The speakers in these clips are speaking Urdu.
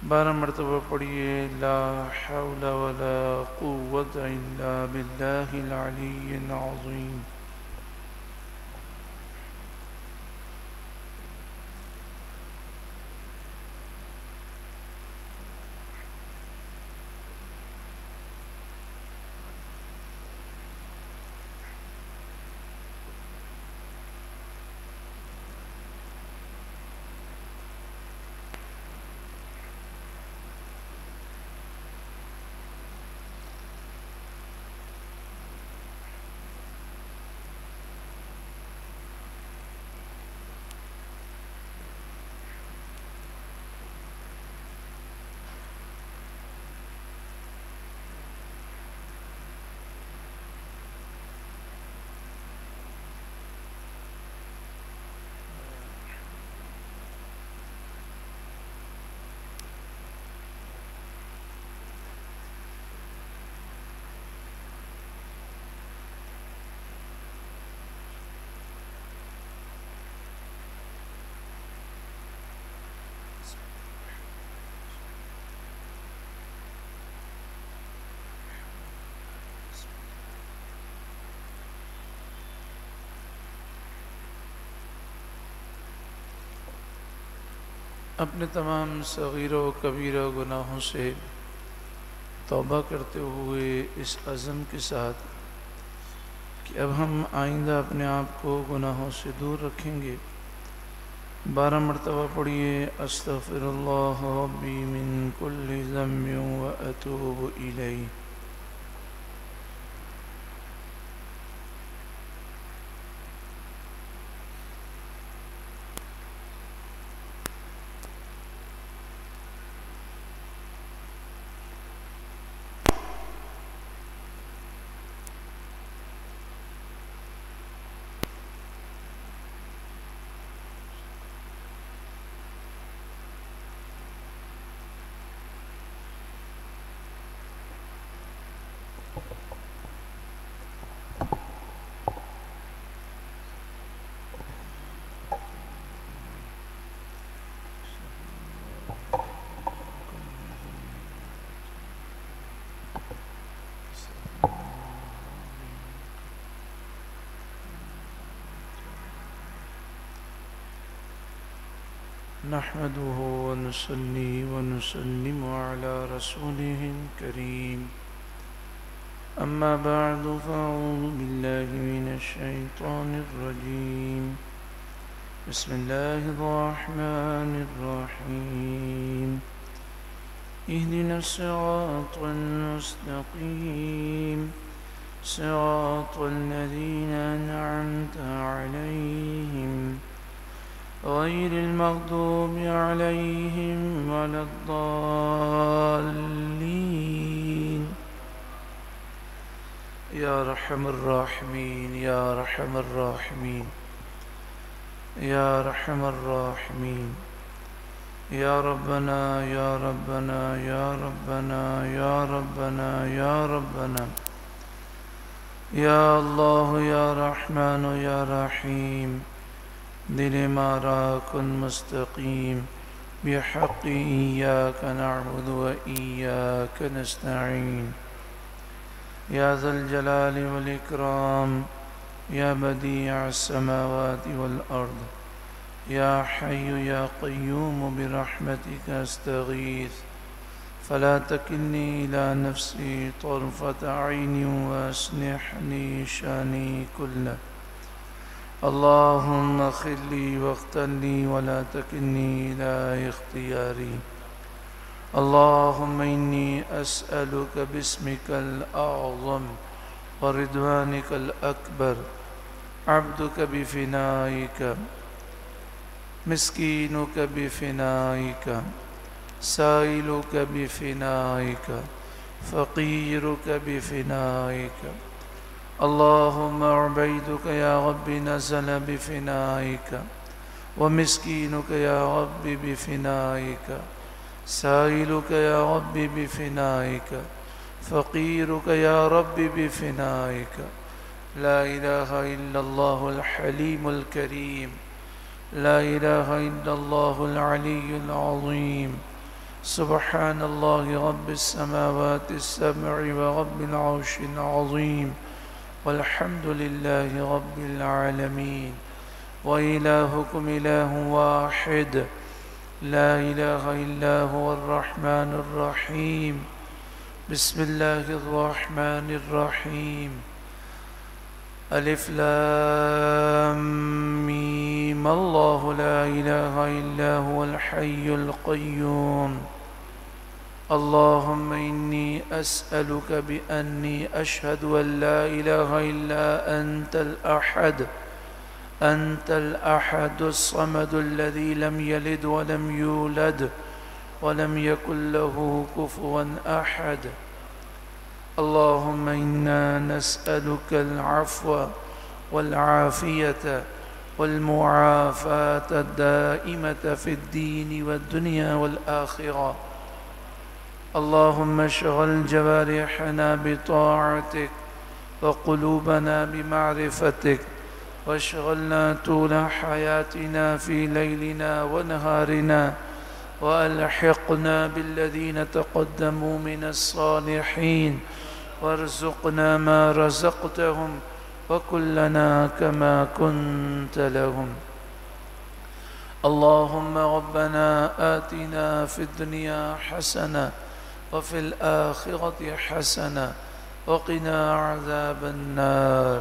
12 مرتبہ پڑھیے لا حول ولا قوت الا باللہ العلی العظیم۔ اپنے تمام صغیر و کبیرہ گناہوں سے توبہ کرتے ہوئے اس عزم کے ساتھ کہ اب ہم آئندہ اپنے آپ کو گناہوں سے دور رکھیں گے، 12 مرتبہ پڑھیے استغفر اللہ ربی من کل ذنب واتوب الیہ۔ نحمده ونصلي ونسلم على رسوله الكريم، أما بعد فأعوذ بالله من الشيطان الرجيم، بسم الله الرحمن الرحيم، اهدنا الصراط المستقيم صراط الذين أنعمت عليهم غير المغضوب عليهم ولا الضالين۔ يا أرحم الراحمين يا أرحم الراحمين يا أرحم الراحمين، يا ربنا يا ربنا يا ربنا يا ربنا يا ربنا، يا الله يا رحمن يا رحيم، دل مارا کن مستقیم بحق إياك نعبد وإياك نستعين، يا ذا الجلال والإكرام، يا بديع السماوات والأرض، يا حي يا قيوم برحمتك أستغيث، فلا تكلني إلى نفسي طرفة عين وأصلح لي شاني كله، اللهم اغفر لي واغفر لي ولا تكلني إلى اختياري، اللهم إني أسألك باسمك الأعظم ورضوانك الأكبر، عبدك بفنائك، مسكينك بفنائك، سائلك بفنائك، فقيرك بفنائك، اللهم عبيدك يا رب نزل بفنائك، ومسكينك يا رب بفنائك، سائلك يا رب بفنائك، فقيرك يا رب بفنائك، لا إله إلا الله الحليم الكريم، لا إله إلا الله العلي العظيم، سبحان الله رب السماوات السبع ورب العرش العظيم والحمد لله رب العالمين وإلهكم إله واحد لا إله إلا هو الرحمن الرحيم بسم الله الرحمن الرحيم ألف لام ميم الله لا إله إلا هو الحي القيوم اللهم إني أسألك بأني أشهد أن لا إله إلا أنت الأحد الصمد الذي لم يلد ولم يولد ولم يكن له كفوا أحد اللهم إنا نسألك العفو والعافية والمعافاة الدائمة في الدين والدنيا والآخرة اللهم اشغل جوارحنا بطاعتك وقلوبنا بمعرفتك واشغلنا طول حياتنا في ليلنا ونهارنا وألحقنا بالذين تقدموا من الصالحين وارزقنا ما رزقتهم وكلنا كما كنت لهم اللهم ربنا آتنا في الدنيا حسنة وفي الآخرة حسنة وقنا عذاب النار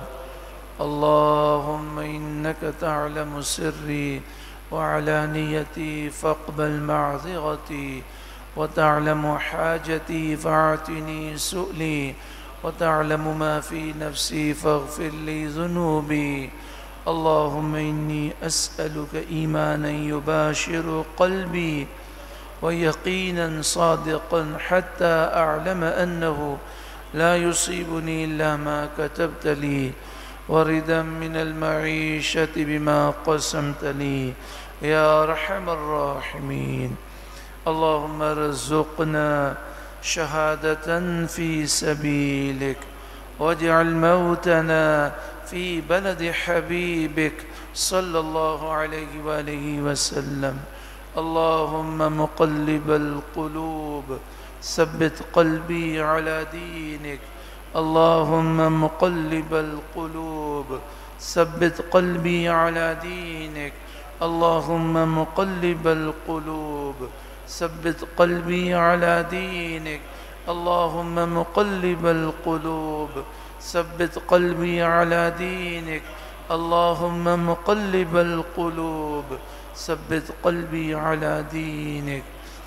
اللهم إنك تعلم سري وعلانيتي فاقبل معذرتي وتعلم حاجتي فاعتني سؤلي وتعلم ما في نفسي فاغفر لي ذنوبي اللهم إني أسألك إيمانا يباشر قلبي ويقينا صادقا حتى أعلم أنه لا يصيبني إلا ما كتبت لي وردا من المعيشة بما قسمت لي يا أرحم الراحمين اللهم ارزقنا شهادة في سبيلك واجعل موتنا في بلد حبيبك صلى الله عليه وآله وسلم اللهم مقلب القلوب ثبت قلبي على دينك اللهم مقلب القلوب ثبت قلبي على دينك اللهم مقلب القلوب ثبت قلبي على دينك اللهم مقلب القلوب ثبت قلبي على دينك اللهم مقلب القلوب ثبت قلبي على دينك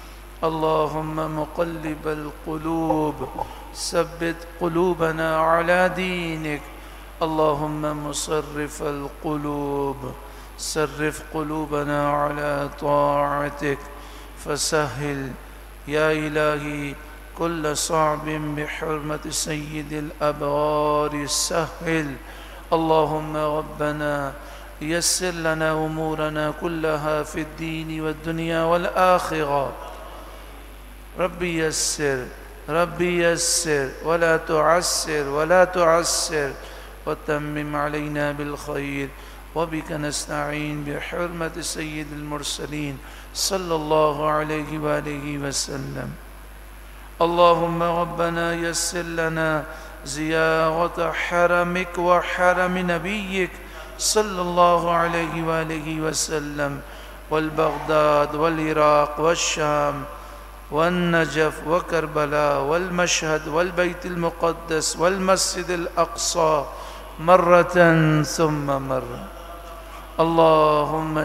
اللهم مقلب القلوب ثبت قلوبنا على دينك اللهم مصرف القلوب صرف قلوبنا على طاعتك فسهل يا إلهي كل صعب بحرمة سيد الأبرار سهل اللهم ربنا يسر لنا أمورنا كلها في الدين والدنيا والآخرة ربي يسر ربي يسر ولا تعسر وتمم علينا بالخير وبك نستعين بحرمة سيد المرسلين صلى الله عليه وآله وسلم اللهم ربنا يسر لنا زيارة حرمك وحرم نبيك صلى الله عليه وآله وسلم والبغداد والعراق والشام والنجف وكربلاء والمشهد والبيت المقدس والمسجد الأقصى مرة ثم مرة اللهم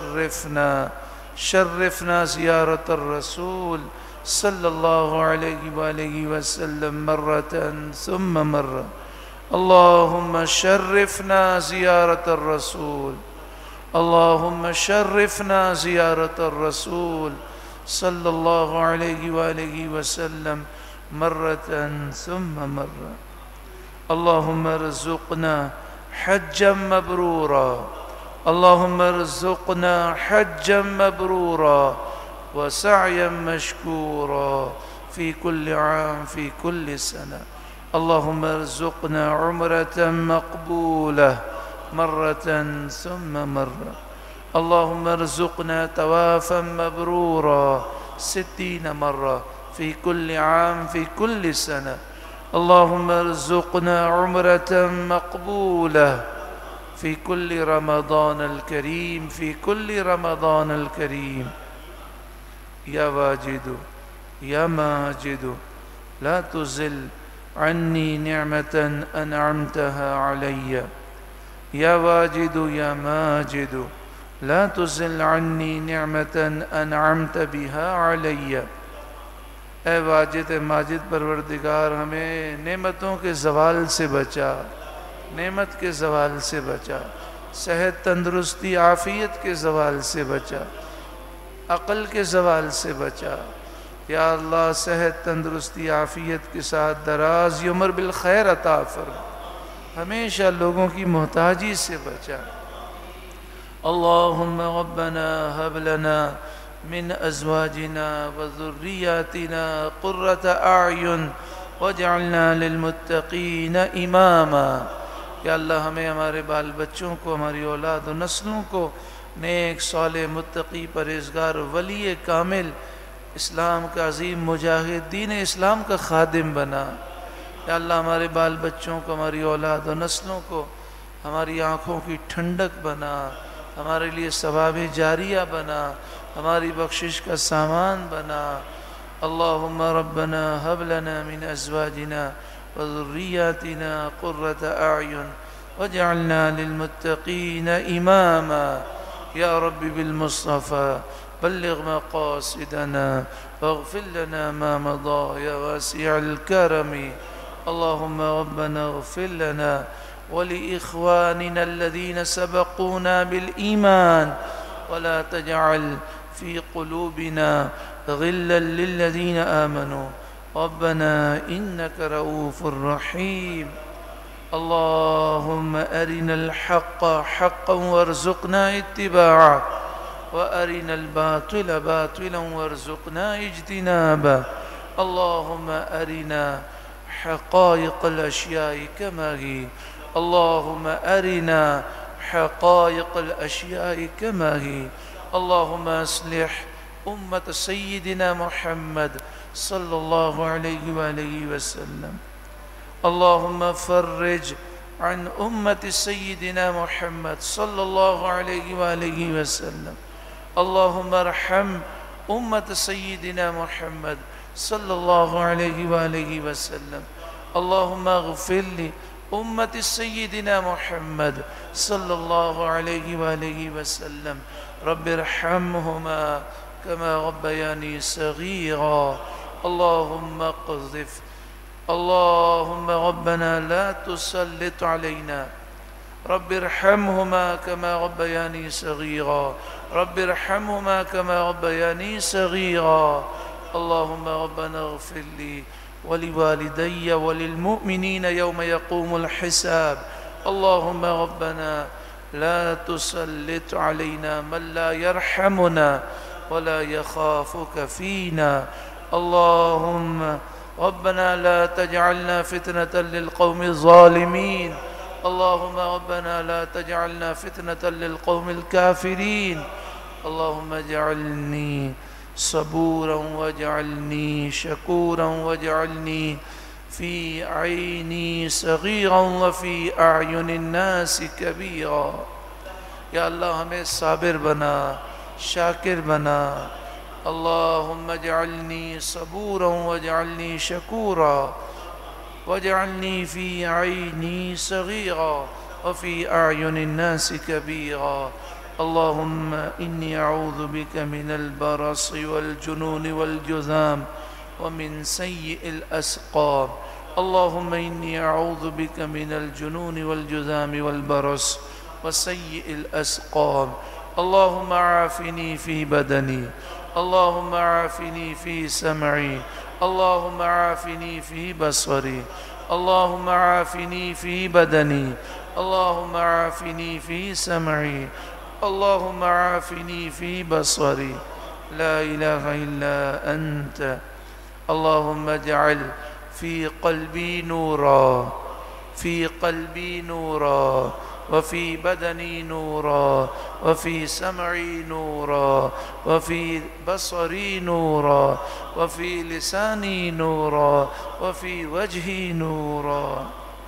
شرفنا زيارة الرسول صلى الله عليه وآله وسلم مرة ثم مرة اللهم شرفنا زيارة الرسول اللهم شرفنا زيارة الرسول صلى الله عليه وآله وسلم مرة ثم مرة اللهم ارزقنا حجا مبرورا اللهم ارزقنا حجا مبرورا وسعيا مشكورا في كل عام في كل سنة اللهم ارزقنا عمرة مقبولة مرة ثم مرة اللهم ارزقنا توافا مبرورا 60 مرة في كل عام في كل سنة. اللهم ارزقنا عمرة مقبولة في كل رمضان الكريم، في كل رمضان الكريم. يا واجد يا ماجد لا تزل عني نعمة أنعمتها علي. يا واجد يا ماجد لا تزل عني نعمة أنعمت بها علي. ए वाजिद माजिद परवरदिगार, हमें नेमतों के ज़वाल से बचा, नेमत के ज़वाल से बचा, सेहत तंदुरुस्ती आफ़ियत के ज़वाल से बचा, अक़ल के ज़वाल से बचा। या अल्लाह सेहत तंदुरुस्ती आफ़ियत के साथ दराज़ उम्र बिल खैर अता फरमा, हमेशा लोगों की मोहताजी से बचा। अल्लाहुम्मा रब्बना हब लना मिन अज़वाजिना व ज़ुर्रियातिना क़ुर्रत अअयुन वजअलना लिलमुत्तक़ीना इमामा। या अल्लाह हमें हमारे बाल बच्चों को, हमारी औलाद व नस्लों को नेक साले मुत्तक़ी परहेज़गार वली कामिल इस्लाम का अज़ीम मुजाहिद दीन इस्लाम का खादिम बना। या अल्लाह हमारे बाल बच्चों को, हमारी औलाद व नस्लों को हमारी आँखों की ठंडक बना, हमारे लिए सवाब जारिया बना, हमारी बख्शिश का सामान बना। अल्लाहुम्मा रब्बना हब लना मिन अज़वाजिना व ज़ुर्रियातिना क़ुर्रत अअयुन वजअलना लिलमुत्तक़ीना इमामा। या रब्बी बिल मुस्तफ़ा बल्लिग़ मक़ासिदना वग़फ़िर लना मा मदा या वासिअल करमी। अल्लाहुम्मा रब्बना इग़फ़िर लना व लिइख़वानिना अल्लज़ीना सबक़ूना बिल ईमान वला तजअल फ़ी क़ुलूबिना ग़िल्लन लिल्लज़ीना आमनू रब्बना इन्नका रऊफ़ुर रहीम। अल्लाहुम्मा अरिनल हक़्क़ हक़्क़न वरज़ुक़ना इत्तिबाअह व अरिनल बातिल बातिलन वरज़ुक़ना इज्तिनाबह। अल्लाहुम्मा अरिना हक़ाइक़ल अशियाइ कमा ही, अल्लाहुम्मा अरिना हक़ाइक़ल अशियाइ कमा ही। अल्लाहुम्मा अस्लिह उम्मत सय्यिदिना मुहम्मद सल्लल्लाहु अलैहि वसल्लम। अल्लाहुम्मा फ़र्रिज अन उम्मत सय्यिदिना मुहम्मद सल्लल्लाहु अलैहि वसल्लम। अल्लाहुम्मा अर्हम उम्मत सय्यिदिना मुहम्मद सल्लल्लाहु अलैहि वसल्लम। अल्लाहुम्मा अग़फ़िर लि उम्मत सय्यिदिना मुहम्मद सल्लल्लाहु अलैहि वसल्लम। रब्बिरहम्हुमा कमा रब्बयानी सग़ीरा। अल्लाहुम्मा क़ज़िफ़ अल्लाहुम्मा रब्बना ला तुसल्लित अलैना रब्बिरहम्हुमा कमा रब्बयानी सग़ीरा रब्बिरहम्हुमा कमा रब्बयानी सग़ीरा। अल्लाहुम्मा रब्बना इग़फ़िर ली व लिवालिदैया व लिलमुअ्मिनीना यौम यक़ूमुल हिसाब। अल्लाहुम्मा रब्बना ला तुसल्लित अलैना मन ला यरहमुना व ला यख़ाफ़ुका फ़ीना। अल्लाहुम्मा रब्बना ला तजअलना फ़ितनतन लिलक़ौमिज़ ज़ालिमीन। अल्लाहुम्मा रब्बना ला तजअलना फ़ितनतन लिलक़ौमिल काफ़िरीन। अल्लाहुम्मा जअलनी सबूरन वजअलनी शकूरन वजअलनी फ़ी ऐनी सग़ीरन व फ़ी अअयुनिन नासि कबीरा। या अल्लाह हमें साबिर बना, शाकिर बना। अल्लाहुम्मा जअलनी सबूरन वजअलनी शकूरा वजअलनी फ़ी ऐनी सग़ीरा व फ़ी अअयुनिन नासि कबीरा। अल्लाहुम्मा इन्नी अऊज़ु बिका मिनल बरसि वल जुनूनि वल जुज़ाम व मिन सय्यिल अस्क़ाम। अल्लाहुम्मा इन्नी अऊज़ु बिका मिनल जुनूनि वल जुज़ामि वल बरस व सय्यिल अस्क़ाम। अल्लाहुम्मा आफ़िनी फ़ी बदनी, अल्लाहुम्मा आफ़िनी फ़ी समई, अल्लाहुम्मा आफ़िनी फ़ी बसरी, अल्लाहुम्मा आफ़िनी फ़ी बदनी, अल्लाहुम्मा आफ़िनी फ़ी समई, अल्लाहुम्मा आफ़िनी फ़ी बसरी। ला इलाहा इल्ला अंत। अल्लाहुम्मा जअल फ़ी क़ल्बी नूरा, फ़ी क़ल्बी नूरा وفي بدني نورا وفي سمعي نورا وفي بصري نورا وفي لساني نورا وفي وجهي نورا.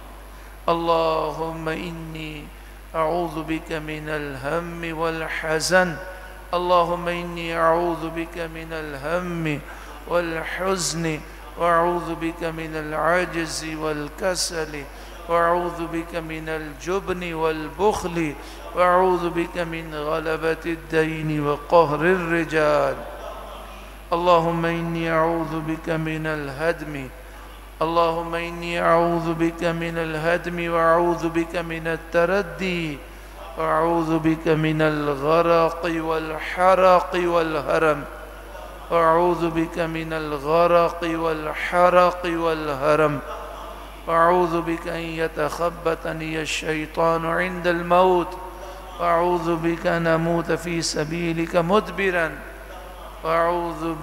اللهم إني أعوذ بك من الهم والحزن. اللهم إني أعوذ بك من الهم والحزن وأعوذ بك من العجز والكسل وأعوذ بك من الجبن والبخل وأعوذ بك من غلبة الدين وقهر الرجال. اللهم إني أعوذ بك من الهدم. اللهم إني أعوذ بك من الهدم وأعوذ بك من التردي وأعوذ بك من الغرق والحرق والهرم وأعوذ بك من الغرق والحرق والهرم وأعوذ بك أن يتخبطني الشيطان عند الموت وأعوذ بك أن أموت في سبيلك مدبرا وأعوذ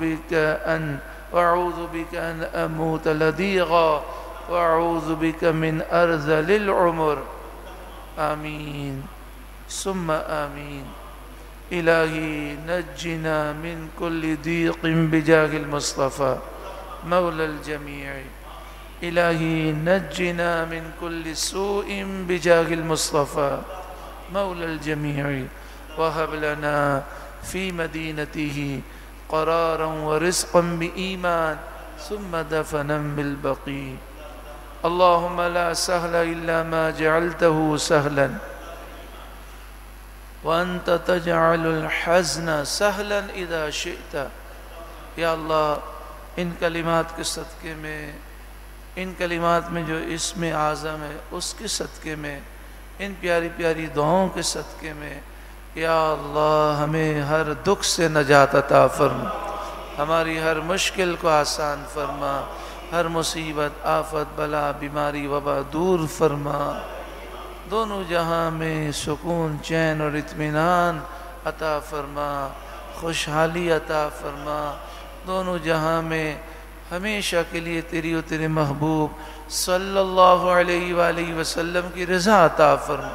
بك أن أموت لديغا وأعوذ بك من أرذل العمر. آمين ثم آمين. إلهي نجنا من كل ضيق بجاه المصطفى مولى الجميع. إلهي نجنا من كل سوء بجاه المصطفى مولى الجميع. وهب لنا في مدينته قرارا ورزقا بإيمان ثم دفنا بالبقيع. اللهم لا سهل إلا ما جعلته سهلا وأنت تجعل الحزن سهلا إذا شئت. یا اللہ ان کلمات کے صدقے میں، ان کلمات میں جو اسم اعظم ہے اس کے صدقے میں، ان پیاری پیاری دعاؤں کے صدقے میں یا اللہ ہمیں ہر دکھ سے نجات عطا فرما، ہماری ہر مشکل کو آسان فرما، ہر مصیبت آفت بلا بیماری وبا دور فرما، دونوں جہاں میں سکون چین اور اطمینان عطا فرما، خوشحالی عطا فرما، دونوں جہاں میں ہمیشہ کے لیے تیری و تیرے محبوب صلی اللہ علیہ وآلہ وسلم کی رضا عطا فرما۔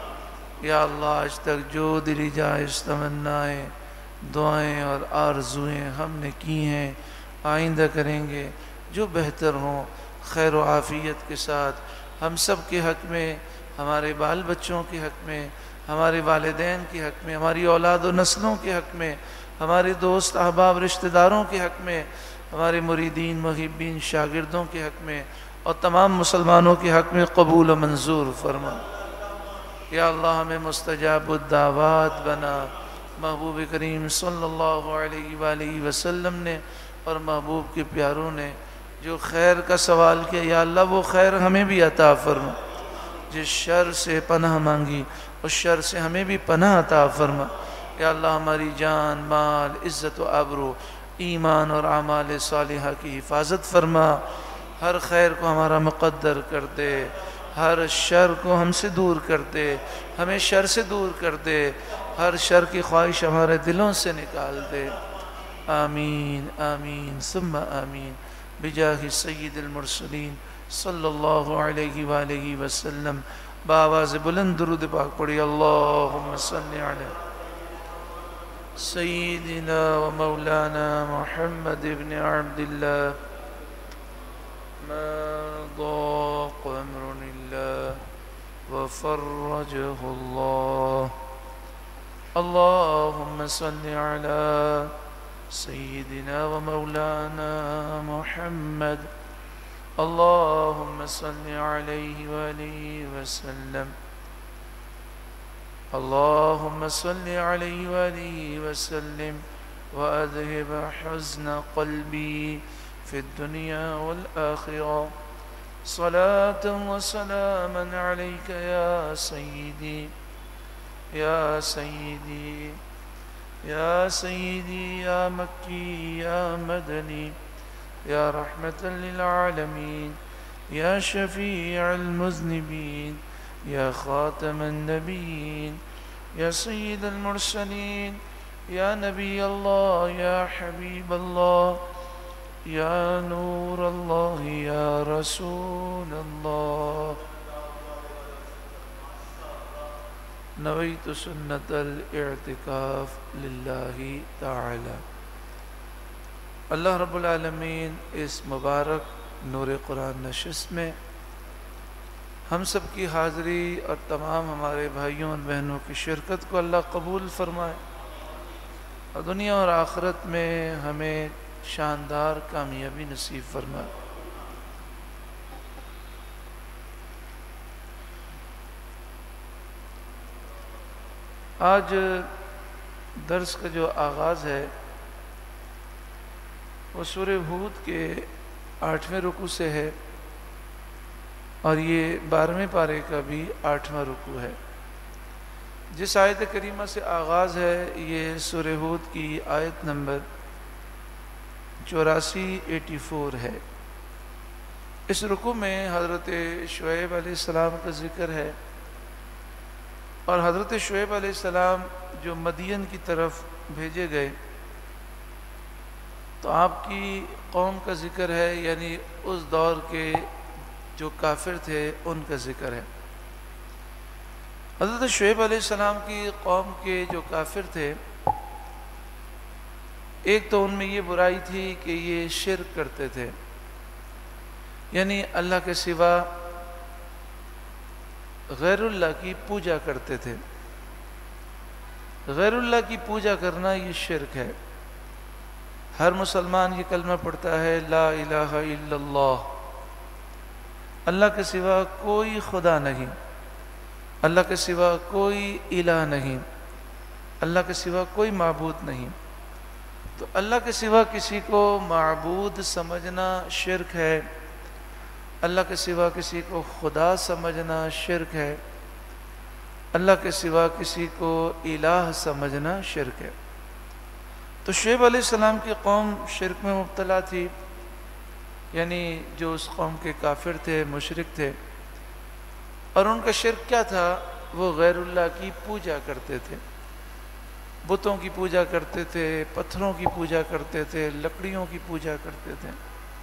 یا اللہ آج تک جو دلی جائز تمنائیں، دعائیں اور آرزویں ہم نے کی ہیں، آئندہ کریں گے، جو بہتر ہوں خیر و عافیت کے ساتھ ہم سب کے حق میں، ہمارے بال بچوں کے حق میں، ہمارے والدین کے حق میں، ہماری اولاد و نسلوں کے حق میں، ہمارے دوست احباب رشتہ داروں کے حق میں، ہمارے مریدین محبین شاگردوں کے حق میں اور تمام مسلمانوں کے حق میں قبول و منظور فرما۔ یا اللہ ہمیں مستجاب الدعوات بنا۔ محبوب کریم صلی اللہ علیہ وآلہ وسلم نے اور محبوب کے پیاروں نے جو خیر کا سوال کیا، یا اللہ وہ خیر ہمیں بھی عطا فرما۔ جس شر سے پناہ مانگی اس شر سے ہمیں بھی پناہ عطا فرما۔ یا اللہ ہماری جان، مال، عزت و آبرو، ایمان اور اعمال صالحہ کی حفاظت فرما۔ ہر خیر کو ہمارا مقدر کر دے، ہر شر کو ہم سے دور کر دے، ہمیں شر سے دور کر دے، ہر شر کی خواہش ہمارے دلوں سے نکال دے۔ آمین آمین ثم آمین بجاہ سید المرسلین صلی اللہ علیہ وآلہ وسلم۔ بآواز بلند درود پاک پڑھی۔ اللہم صلی علی سیدنا و مولانا محمد ابن عبداللہ ما ضاق امر اللہ وفرجہ اللہ۔ اللہم صلی علی سیدنا و مولانا محمد۔ اللہم صلی علیہ وآلہ وسلم۔ اللہم صلی علیہ وآلہ وسلم وأذهب حزن قلبی فی الدنیا والآخرہ۔ صلاة وسلاما علیک یا سیدی یا سیدی یا سیدی یا مکی یا مدنی یا رحمة للعالمین یا شفیع المذنبین یا خاتم النبیین یا سید المرسلین یا نبی اللہ یا حبیب اللہ یا نور اللہ یا رسول اللہ۔ نویت سنت الاعتکاف للہ تعالی۔ اللہ رب العالمین اس مبارک نور قرآن نشست میں ہم سب کی حاضری اور تمام ہمارے بھائیوں اور بہنوں کی شرکت کو اللہ قبول فرمائے اور دنیا اور آخرت میں ہمیں شاندار کامیابی نصیب فرمائے۔ آج درس کا جو آغاز ہے وہ سورہ ہود کے 8ویں رکوع سے ہے اور یہ 12ویں پارے کا بھی 8واں رکوع ہے۔ جس آیت کریمہ سے آغاز ہے یہ سورہ ہود کی آیت نمبر 84 ہے۔ اس رکوع میں حضرت شعیب علیہ السلام کا ذکر ہے اور حضرت شعیب علیہ السلام جو مدین کی طرف بھیجے گئے تو آپ کی قوم کا ذکر ہے، یعنی اس دور کے جو کافر تھے ان کا ذکر ہے۔ حضرت شعیب علیہ السلام کی قوم کے جو کافر تھے، ایک تو ان میں یہ برائی تھی کہ یہ شرک کرتے تھے، یعنی اللہ کے سوا غیر اللہ کی پوجا کرتے تھے۔ غیر اللہ کی پوجا کرنا یہ شرک ہے۔ ہر مسلمان یہ کلمہ پڑھتا ہے لا الہ الا اللہ، اللہ کے سوا کوئی خدا نہیں، اللہ کے سوا کوئی الہ نہیں، اللہ کے سوا کوئی معبود نہیں۔ تو اللہ کے سوا کسی کو معبود سمجھنا شرک ہے، اللہ کے سوا کسی کو خدا سمجھنا شرک ہے، اللہ کے سوا کسی کو الہ سمجھنا شرک ہے۔ تو شعیب علیہ السلام کی قوم شرک میں مبتلا تھی، یعنی جو اس قوم کے کافر تھے، مشرک تھے، اور ان کا شرک کیا تھا؟ وہ غیر اللہ کی پوجا کرتے تھے، بتوں کی پوجا کرتے تھے، پتھروں کی پوجا کرتے تھے، لکڑیوں کی پوجا کرتے تھے۔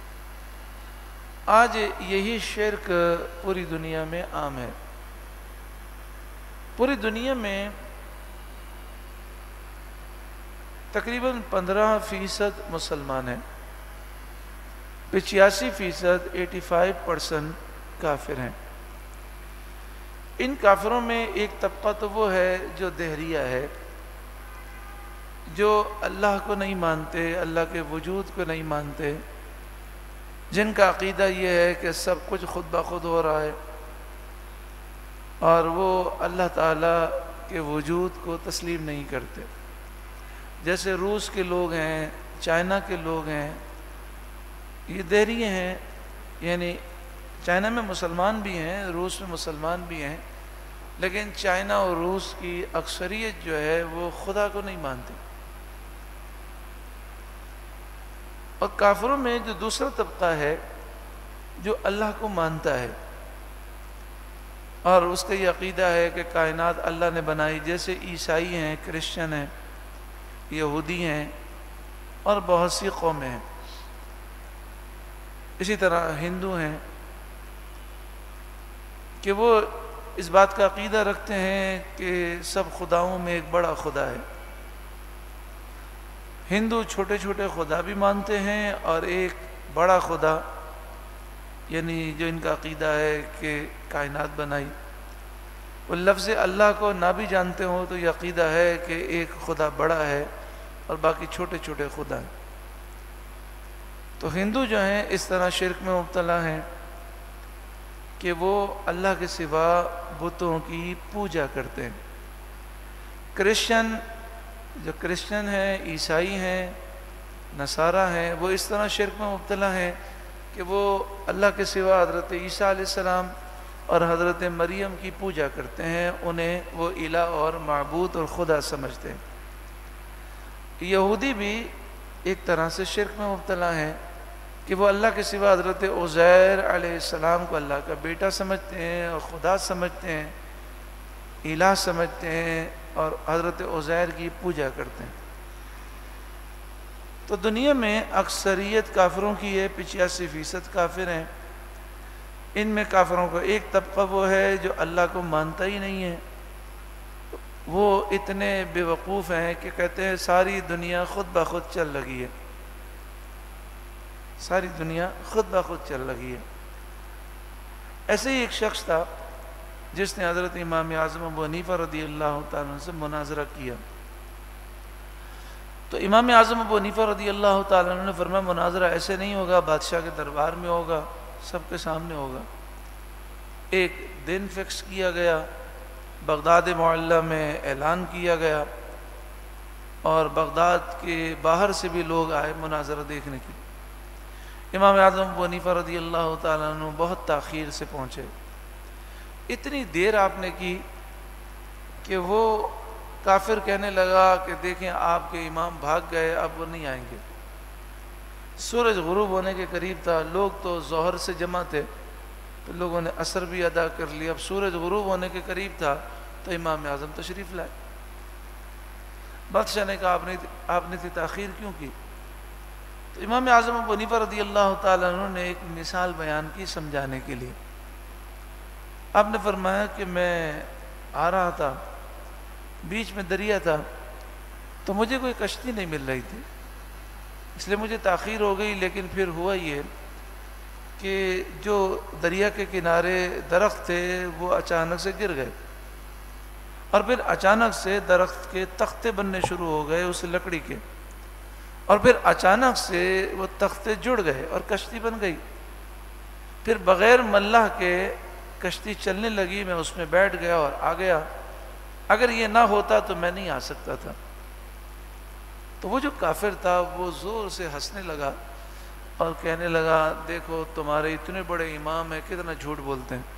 آج یہی شرک پوری دنیا میں عام ہے۔ پوری دنیا میں تقریباً 15% مسلمان ہیں، 85% 85% کافر ہیں۔ ان کافروں میں ایک طبقہ تو وہ ہے جو دہریہ ہے، جو اللہ کو نہیں مانتے، اللہ کے وجود کو نہیں مانتے، جن کا عقیدہ یہ ہے کہ سب کچھ خود بخود ہو رہا ہے اور وہ اللہ تعالیٰ کے وجود کو تسلیم نہیں کرتے۔ جیسے روس کے لوگ ہیں، چائنا کے لوگ ہیں، یہ دہریے ہیں، یعنی چائنا میں مسلمان بھی ہیں، روس میں مسلمان بھی ہیں، لیکن چائنا اور روس کی اکثریت جو ہے وہ خدا کو نہیں مانتے۔ اور کافروں میں جو دوسرا طبقہ ہے جو اللہ کو مانتا ہے اور اس کا یہ عقیدہ ہے کہ کائنات اللہ نے بنائی، جیسے عیسائی ہیں، کرسچن ہیں، یہودی ہیں اور بہت سی قومیں ہیں، اسی طرح ہندو ہیں کہ وہ اس بات کا عقیدہ رکھتے ہیں کہ سب خداؤں میں ایک بڑا خدا ہے۔ ہندو چھوٹے چھوٹے خدا بھی مانتے ہیں اور ایک بڑا خدا، یعنی جو ان کا عقیدہ ہے کہ کائنات بنائی، وہ لفظ اللہ کو نہ بھی جانتے ہوں تو یہ عقیدہ ہے کہ ایک خدا بڑا ہے اور باقی چھوٹے چھوٹے خدا ہیں۔ تو ہندو جو ہیں اس طرح شرک میں مبتلا ہیں کہ وہ اللہ کے سوا بتوں کی پوجا کرتے ہیں۔ کرسچن جو کرسچن ہیں، عیسائی ہیں، نصارہ ہیں، وہ اس طرح شرک میں مبتلا ہیں کہ وہ اللہ کے سوا حضرت عیسیٰ علیہ السلام اور حضرت مریم کی پوجا کرتے ہیں، انہیں وہ الہ اور معبود اور خدا سمجھتے ہیں۔ یہودی بھی ایک طرح سے شرک میں مبتلا ہیں کہ وہ اللہ کے سوا حضرت عزیر علیہ السلام کو اللہ کا بیٹا سمجھتے ہیں اور خدا سمجھتے ہیں، الہ سمجھتے ہیں اور حضرت عزیر کی پوجا کرتے ہیں۔ تو دنیا میں اکثریت کافروں کی ہے، 85% کافر ہیں۔ ان میں کافروں کا ایک طبقہ وہ ہے جو اللہ کو مانتا ہی نہیں ہے، تو وہ اتنے بیوقوف ہیں کہ کہتے ہیں ساری دنیا خود بخود چل لگی ہے، ساری دنیا خود بخود چل لگی ہے۔ ایسے ہی ایک شخص تھا جس نے حضرت امام اعظم ابو حنیفہ رضی اللہ تعالیٰ عنہ سے مناظرہ کیا، تو امام اعظم ابو حنیفہ رضی اللہ تعالیٰ عنہ نے فرمایا مناظرہ ایسے نہیں ہوگا، بادشاہ کے دربار میں ہوگا، سب کے سامنے ہوگا۔ ایک دن فکس کیا گیا، بغداد معلیٰ میں اعلان کیا گیا، اور بغداد کے باہر سے بھی لوگ آئے مناظرہ دیکھنے کے لیے۔ امام اعظم ابو حنیفہ رضی اللہ تعالیٰ عنہ بہت تاخیر سے پہنچے، اتنی دیر آپ نے کی کہ وہ کافر کہنے لگا کہ دیکھیں آپ کے امام بھاگ گئے، اب وہ نہیں آئیں گے۔ سورج غروب ہونے کے قریب تھا، لوگ تو ظہر سے جمع تھے، تو لوگوں نے عصر بھی ادا کر لیا، اب سورج غروب ہونے کے قریب تھا تو امام اعظم تشریف لائے۔ بادشاہ نے کہا آپ نے تاخیر کیوں کی؟ تو امام اعظم ابو حنیفہ رضی اللہ تعالیٰ عنہ نے ایک مثال بیان کی سمجھانے کے لیے۔ آپ نے فرمایا کہ میں آ رہا تھا، بیچ میں دریا تھا، تو مجھے کوئی کشتی نہیں مل رہی تھی، اس لیے مجھے تاخیر ہو گئی، لیکن پھر ہوا یہ کہ جو دریا کے کنارے درخت تھے وہ اچانک سے گر گئے، اور پھر اچانک سے درخت کے تختے بننے شروع ہو گئے اس لکڑی کے، اور پھر اچانک سے وہ تختے جڑ گئے اور کشتی بن گئی۔ پھر بغیر ملح کے کشتی چلنے لگی، میں اس میں بیٹھ گیا اور آ گیا، اگر یہ نہ ہوتا تو میں نہیں آ سکتا تھا۔ تو وہ جو کافر تھا وہ زور سے ہنسنے لگا اور کہنے لگا دیکھو تمہارے اتنے بڑے امام ہیں کتنا جھوٹ بولتے ہیں۔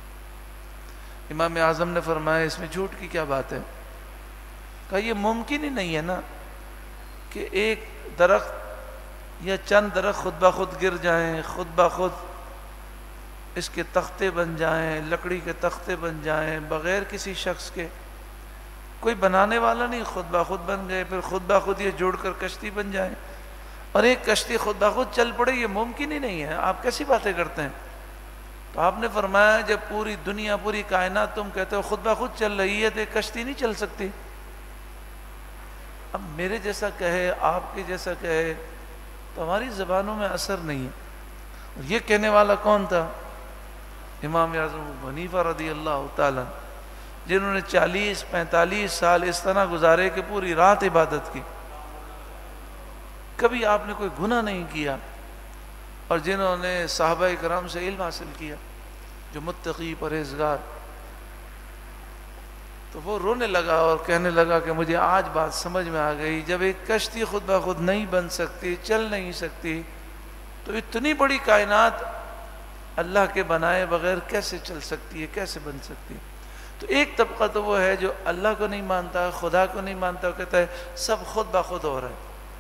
امام اعظم نے فرمایا اس میں جھوٹ کی کیا بات ہے؟ کہا یہ ممکن ہی نہیں ہے نا کہ ایک درخت یا چند درخت خود بخود گر جائیں، خود بخود اس کے تختے بن جائیں، لکڑی کے تختے بن جائیں بغیر کسی شخص کے، کوئی بنانے والا نہیں، خود بخود بن گئے، پھر خود بخود یہ جوڑ کر کشتی بن جائیں، اور ایک کشتی خود بخود چل پڑے، یہ ممکن ہی نہیں ہے، آپ کیسی باتیں کرتے ہیں؟ تو آپ نے فرمایا جب پوری دنیا پوری کائنات تم کہتے ہو خود بخود چل رہی ہے تو ایک کشتی نہیں چل سکتی؟ اب میرے جیسا کہے، آپ کے جیسا کہے تو ہماری زبانوں میں اثر نہیں ہے۔ یہ کہنے والا کون تھا؟ امام اعظم ابو حنیفہ رضی اللہ تعالیٰ، جنہوں نے 40-45 سال اس طرح گزارے کہ پوری رات عبادت کی، کبھی آپ نے کوئی گناہ نہیں کیا، اور جنہوں نے صحابہ کرام سے علم حاصل کیا، جو متقی پرہیزگار۔ تو وہ رونے لگا اور کہنے لگا کہ مجھے آج بات سمجھ میں آ گئی، جب ایک کشتی خود بخود نہیں بن سکتی، چل نہیں سکتی، تو اتنی بڑی کائنات اللہ کے بنائے بغیر کیسے چل سکتی ہے، کیسے بن سکتی ہے؟ تو ایک طبقہ تو وہ ہے جو اللہ کو نہیں مانتا، خدا کو نہیں مانتا، وہ کہتا ہے سب خود بخود ہو رہا ہے،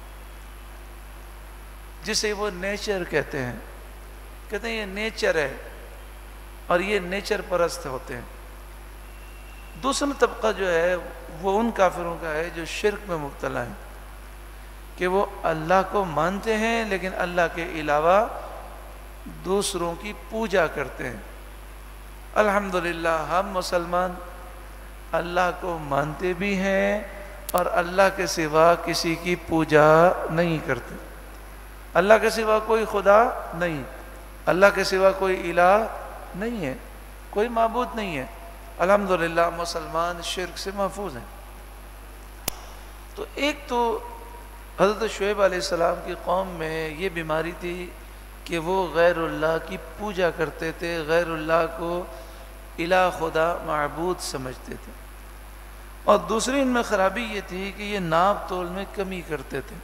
جسے وہ نیچر کہتے ہیں یہ نیچر ہے، اور یہ نیچر پرست ہوتے ہیں۔ دوسرا طبقہ جو ہے وہ ان کافروں کا ہے جو شرک میں مبتلا ہیں، کہ وہ اللہ کو مانتے ہیں لیکن اللہ کے علاوہ دوسروں کی پوجا کرتے ہیں۔ الحمدللہ ہم مسلمان اللہ کو مانتے بھی ہیں اور اللہ کے سوا کسی کی پوجا نہیں کرتے۔ اللہ کے سوا کوئی خدا نہیں، اللہ کے سوا کوئی الہ نہیں ہے، کوئی معبود نہیں ہے۔ الحمدللہ مسلمان شرک سے محفوظ ہیں۔ تو ایک تو حضرت شعیب علیہ السلام کی قوم میں یہ بیماری تھی کہ وہ غیر اللہ کی پوجا کرتے تھے، غیر اللہ کو الہ خدا معبود سمجھتے تھے، اور دوسری ان میں خرابی یہ تھی کہ یہ ناپ تول میں کمی کرتے تھے،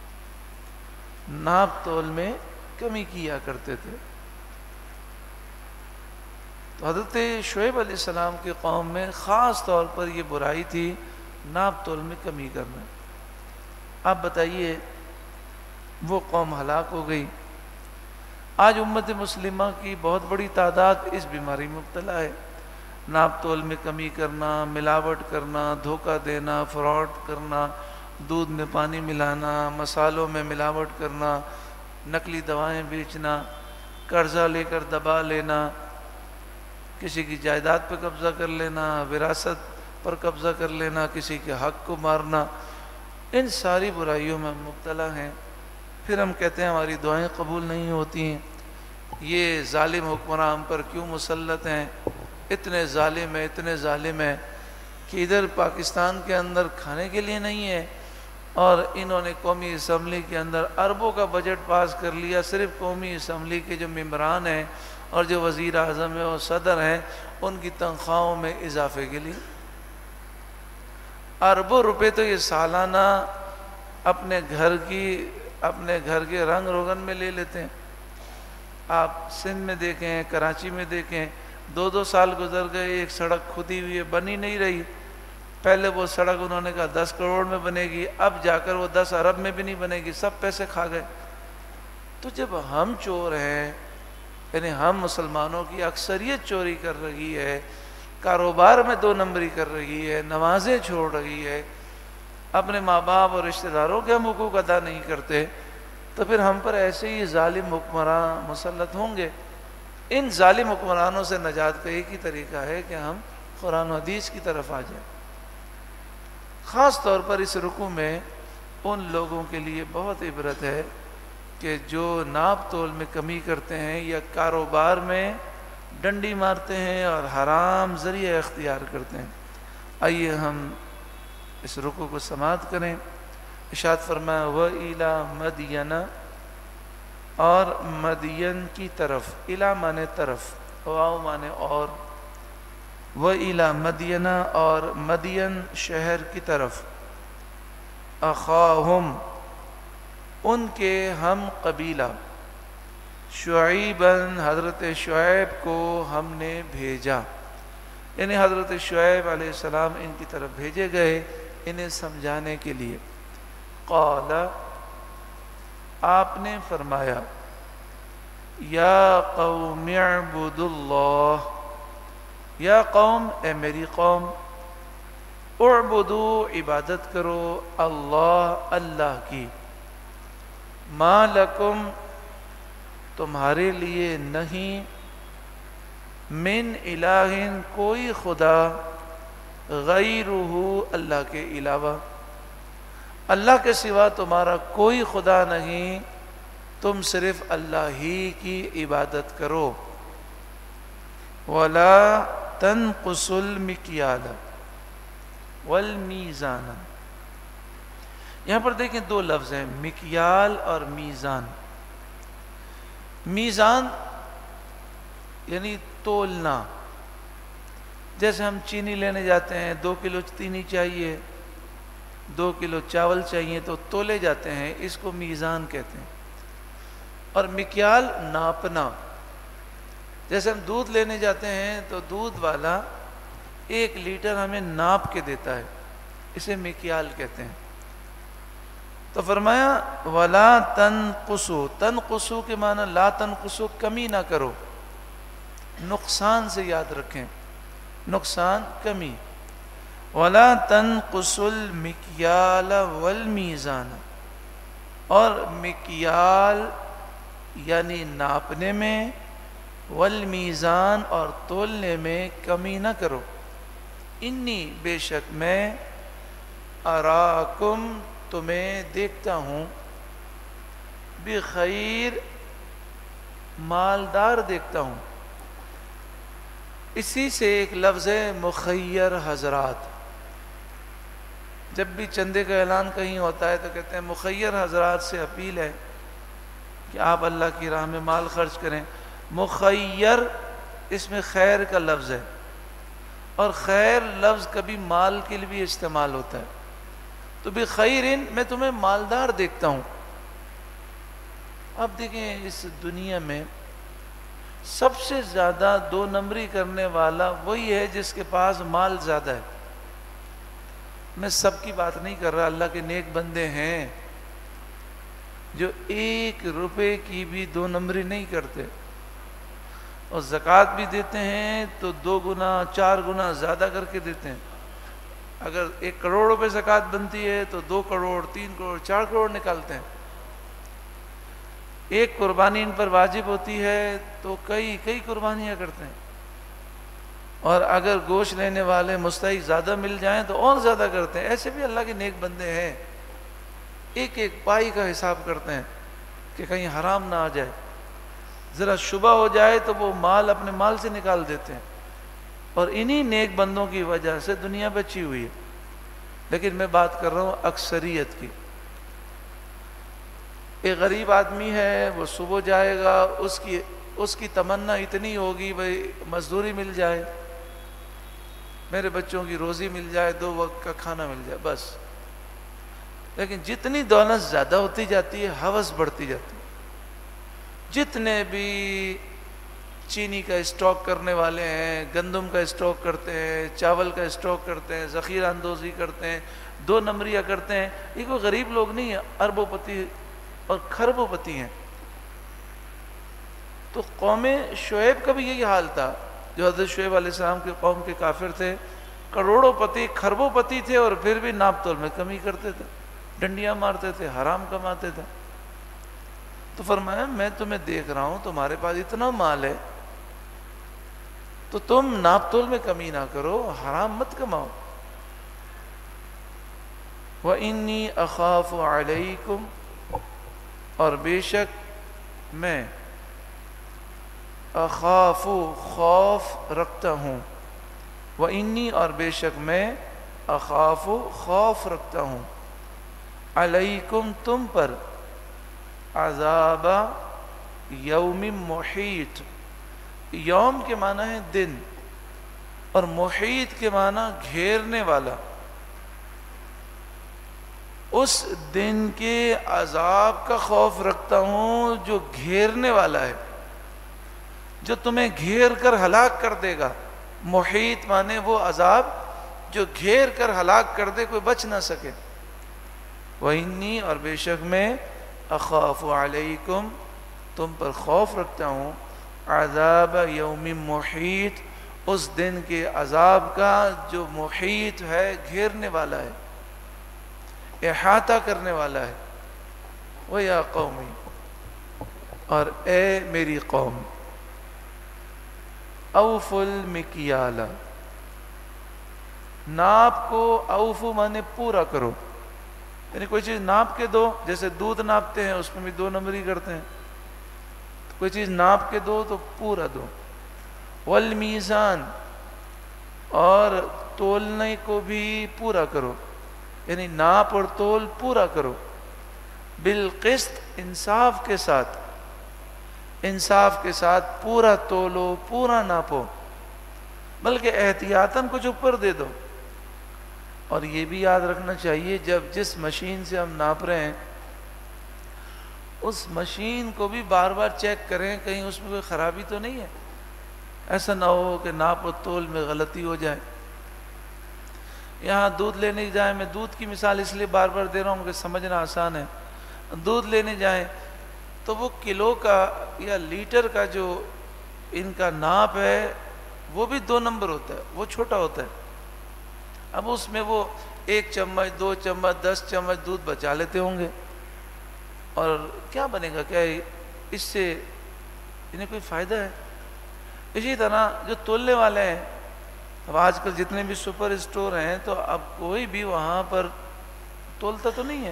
ناپ تول میں کمی کیا کرتے تھے۔ تو حضرت شعیب علیہ السلام کی قوم میں خاص طور پر یہ برائی تھی، ناپ تول میں کمی کرنا۔ آپ بتائیے وہ قوم ہلاک ہو گئی۔ آج امت مسلمہ کی بہت بڑی تعداد اس بیماری میں مبتلا ہے، ناپ تول میں کمی کرنا، ملاوٹ کرنا، دھوکہ دینا، فراڈ کرنا، دودھ میں پانی ملانا، مسالوں میں ملاوٹ کرنا، نقلی دوائیں بیچنا، قرضہ لے کر دبا لینا، کسی کی جائیداد پہ قبضہ کر لینا، وراثت پر قبضہ کر لینا، کسی کے حق کو مارنا، ان ساری برائیوں میں مبتلا ہیں۔ پھر ہم کہتے ہیں ہماری دعائیں قبول نہیں ہوتی ہیں، یہ ظالم حکمراں ہم پر کیوں مسلط ہیں، اتنے ظالم ہیں کہ ادھر پاکستان کے اندر کھانے کے لیے نہیں ہے، اور انہوں نے قومی اسمبلی کے اندر اربوں کا بجٹ پاس کر لیا صرف قومی اسمبلی کے جو ممبران ہیں اور جو وزیر اعظم ہیں اور صدر ہیں ان کی تنخواہوں میں اضافے کے لیے۔ اربوں روپے تو یہ سالانہ اپنے گھر کے رنگ روغن میں لے لیتے ہیں۔ آپ سندھ میں دیکھیں، کراچی میں دیکھیں، 2 سال گزر گئے، ایک سڑک کھدی ہوئی ہے، بنی نہیں رہی۔ پہلے وہ سڑک انہوں نے کہا 10 کروڑ میں بنے گی، اب جا کر وہ 10 ارب میں بھی نہیں بنے گی، سب پیسے کھا گئے۔ تو جب ہم چور ہیں، یعنی ہم مسلمانوں کی اکثریت چوری کر رہی ہے، کاروبار میں 2 نمبری کر رہی ہے، نمازیں چھوڑ رہی ہے، اپنے ماں باپ اور رشتہ داروں کے ہم حقوق ادا نہیں کرتے، تو پھر ہم پر ایسے ہی ظالم حکمراں مسلط ہوں گے۔ ان ظالم حکمرانوں سے نجات کا ایک ہی طریقہ ہے کہ ہم قرآن و حدیث کی طرف آ جائیں۔ خاص طور پر اس رکوع میں ان لوگوں کے لیے بہت عبرت ہے کہ جو ناپ تول میں کمی کرتے ہیں یا کاروبار میں ڈنڈی مارتے ہیں اور حرام ذریعہ اختیار کرتے ہیں۔ آئیے ہم اس رکوع کو سماعت کریں۔ ارشاد فرمایا وَإِلَى مَدْيَنَ، اور مدین کی طرف، اِلَى مانے طرف، واو مانے اور، وَإِلَى مَدْيَنَ اور مدین شہر کی طرف، اخاہم ان کے ہم قبیلہ، شعیباً حضرت شعیب کو ہم نے بھیجا، یعنی حضرت شعیب علیہ السلام ان کی طرف بھیجے گئے انہیں سمجھانے کے لیے۔ قال آپ نے فرمایا یا قوم اعبدوا اللہ، یا قوم اے میری قوم، اعبدو عبادت کرو اللہ کی، ما لکم تمہارے لیے نہیں، من الہ کوئی خدا، غیرہ اللہ کے علاوہ، اللہ کے سوا تمہارا کوئی خدا نہیں، تم صرف اللہ ہی کی عبادت کرو۔ وَلَا تَنْقُصُوا الْمِكْيَالَ وَالْمِيزَانَ، یہاں پر دیکھیں 2 لفظ ہیں، مکیال اور میزان۔ میزان یعنی تولنا، جیسے ہم چینی لینے جاتے ہیں، 2 کلو چینی چاہیے، 2 کلو چاول چاہیے تو تولے جاتے ہیں، اس کو میزان کہتے ہیں۔ اور مکیال ناپنا، جیسے ہم دودھ لینے جاتے ہیں تو دودھ والا 1 لیٹر ہمیں ناپ کے دیتا ہے، اسے مکیال کہتے ہیں۔ تو فرمایا وَلَا تَنْقُصُوا، تنقصو کے معنی لا تنقصو، کمی نہ کرو، نقصان سے یاد رکھیں، نقصان کمی۔ وَلَا تَنْقُصُوا الْمِكْيَالَ وَالْمِيزَانَ، اور مکیال یعنی ناپنے میں، والمیزان اور تولنے میں کمی نہ کرو۔ انی بے شک میں، اراکم تمہیں دیکھتا ہوں، بخیر مالدار دیکھتا ہوں۔ اسی سے ایک لفظ ہے مخیر حضرات، جب بھی چندے کا اعلان کہیں ہوتا ہے تو کہتے ہیں مخیر حضرات سے اپیل ہے کہ آپ اللہ کی راہ میں مال خرچ کریں۔ مخیر اس میں خیر کا لفظ ہے، اور خیر لفظ کبھی مال کے لیے بھی استعمال ہوتا ہے، تو بخیرن میں تمہیں مالدار دیکھتا ہوں۔ اب دیکھیں اس دنیا میں سب سے زیادہ 2 نمبری کرنے والا وہی ہے جس کے پاس مال زیادہ ہے۔ میں سب کی بات نہیں کر رہا، اللہ کے نیک بندے ہیں جو 1 روپے کی بھی 2 نمبری نہیں کرتے، اور زکوٰۃ بھی دیتے ہیں تو 2 گنا 4 گنا زیادہ کر کے دیتے ہیں۔ اگر 1 کروڑ روپے زکوٰۃ بنتی ہے تو 2 کروڑ 3 کروڑ 4 کروڑ نکالتے ہیں۔ 1 قربانی ان پر واجب ہوتی ہے تو کئی قربانیاں کرتے ہیں۔ اور اگر گوشت لینے والے مستحق زیادہ مل جائیں تو اور زیادہ کرتے ہیں. ایسے بھی اللہ کے نیک بندے ہیں، ایک ایک پائی کا حساب کرتے ہیں کہ کہیں حرام نہ آ جائے. ذرا شبہ ہو جائے تو وہ مال اپنے مال سے نکال دیتے ہیں، اور انہی نیک بندوں کی وجہ سے دنیا بچی ہوئی ہے. لیکن میں بات کر رہا ہوں اکثریت کی. ایک غریب آدمی ہے، وہ صبح جائے گا، اس کی تمنا اتنی ہوگی بھئی مزدوری مل جائے، میرے بچوں کی روزی مل جائے، 2 وقت کا کھانا مل جائے، بس. لیکن جتنی دولت زیادہ ہوتی جاتی ہے ہوس بڑھتی جاتی ہے. جتنے بھی چینی کا اسٹاک کرنے والے ہیں، گندم کا اسٹاک کرتے ہیں، چاول کا اسٹاک کرتے ہیں، ذخیرہ اندوزی کرتے ہیں، 2 نمبریاں کرتے ہیں، یہ کوئی غریب لوگ نہیں ہیں، اربوں پتی اور کھربوں پتی ہیں. تو قوم شعیب کا بھی یہی حال تھا. جو حضرت شعیب علیہ السلام کی قوم کے کافر تھے، کروڑوں پتی کھربوں پتی تھے، اور پھر بھی ناپ تول میں کمی کرتے تھے، ڈنڈیاں مارتے تھے، حرام کماتے تھے. تو فرمایا میں تمہیں دیکھ رہا ہوں تمہارے پاس اتنا مال ہے تو تم ناپ تول میں کمی نہ کرو، حرام مت کماؤ. وَإِنِّي أَخَافُ عَلَيْكُمْ، اور بے شک میں اخاف خوف رکھتا ہوں. وَإِنِّي، اور بے شک میں اخاف خوف رکھتا ہوں، علیکم تم پر، عذاب یوم محیط. یوم کے معنی ہے دن، اور محیط کے معنی گھیرنے والا. اس دن کے عذاب کا خوف رکھتا ہوں جو گھیرنے والا ہے، جو تمہیں گھیر کر ہلاک کر دے گا. محیط مانے وہ عذاب جو گھیر کر ہلاک کر دے، کوئی بچ نہ سکے. وَإِنِّي، اور بے شک میں، اخاف علیکم تم پر خوف رکھتا ہوں، عذاب یوم محیط، اس دن کے عذاب کا جو محیط ہے، گھیرنے والا ہے، احاطہ کرنے والا ہے. وَيَا قَوْمِ، اور اے میری قوم، اوفوا المکیال، ناپ کو اوفو مانے پورا کرو. یعنی کوئی چیز ناپ کے دو، جیسے دودھ ناپتے ہیں اس میں بھی 2 نمبری کرتے ہیں، کوئی چیز ناپ کے دو تو پورا دو. والمیزان، اور تولنے کو بھی پورا کرو، یعنی ناپ اور تول پورا کرو. بالقسط، انصاف کے ساتھ، انصاف کے ساتھ پورا تولو، پورا ناپو، بلکہ احتیاطاً کچھ اوپر دے دو. اور یہ بھی یاد رکھنا چاہیے جب جس مشین سے ہم ناپ رہے ہیں اس مشین کو بھی بار بار چیک کریں کہیں اس میں کوئی خرابی تو نہیں ہے. ایسا نہ ہو کہ ناپ و تول میں غلطی ہو جائے. یہاں دودھ لینے جائیں، میں دودھ کی مثال اس لیے بار بار دے رہا ہوں کہ سمجھنا آسان ہے. دودھ لینے جائیں تو وہ کلو کا یا لیٹر کا جو ان کا ناپ ہے وہ بھی 2 نمبر ہوتا ہے، وہ چھوٹا ہوتا ہے. اب اس میں وہ 1 چمچ 2 چمچ 10 چمچ دودھ بچا لیتے ہوں گے، اور کیا بنے گا؟ کیا اس سے انہیں کوئی فائدہ ہے؟ اسی طرح جو تولنے والے ہیں، اب آج کل جتنے بھی سپر اسٹور ہیں تو اب کوئی بھی وہاں پر تولتا تو نہیں ہے.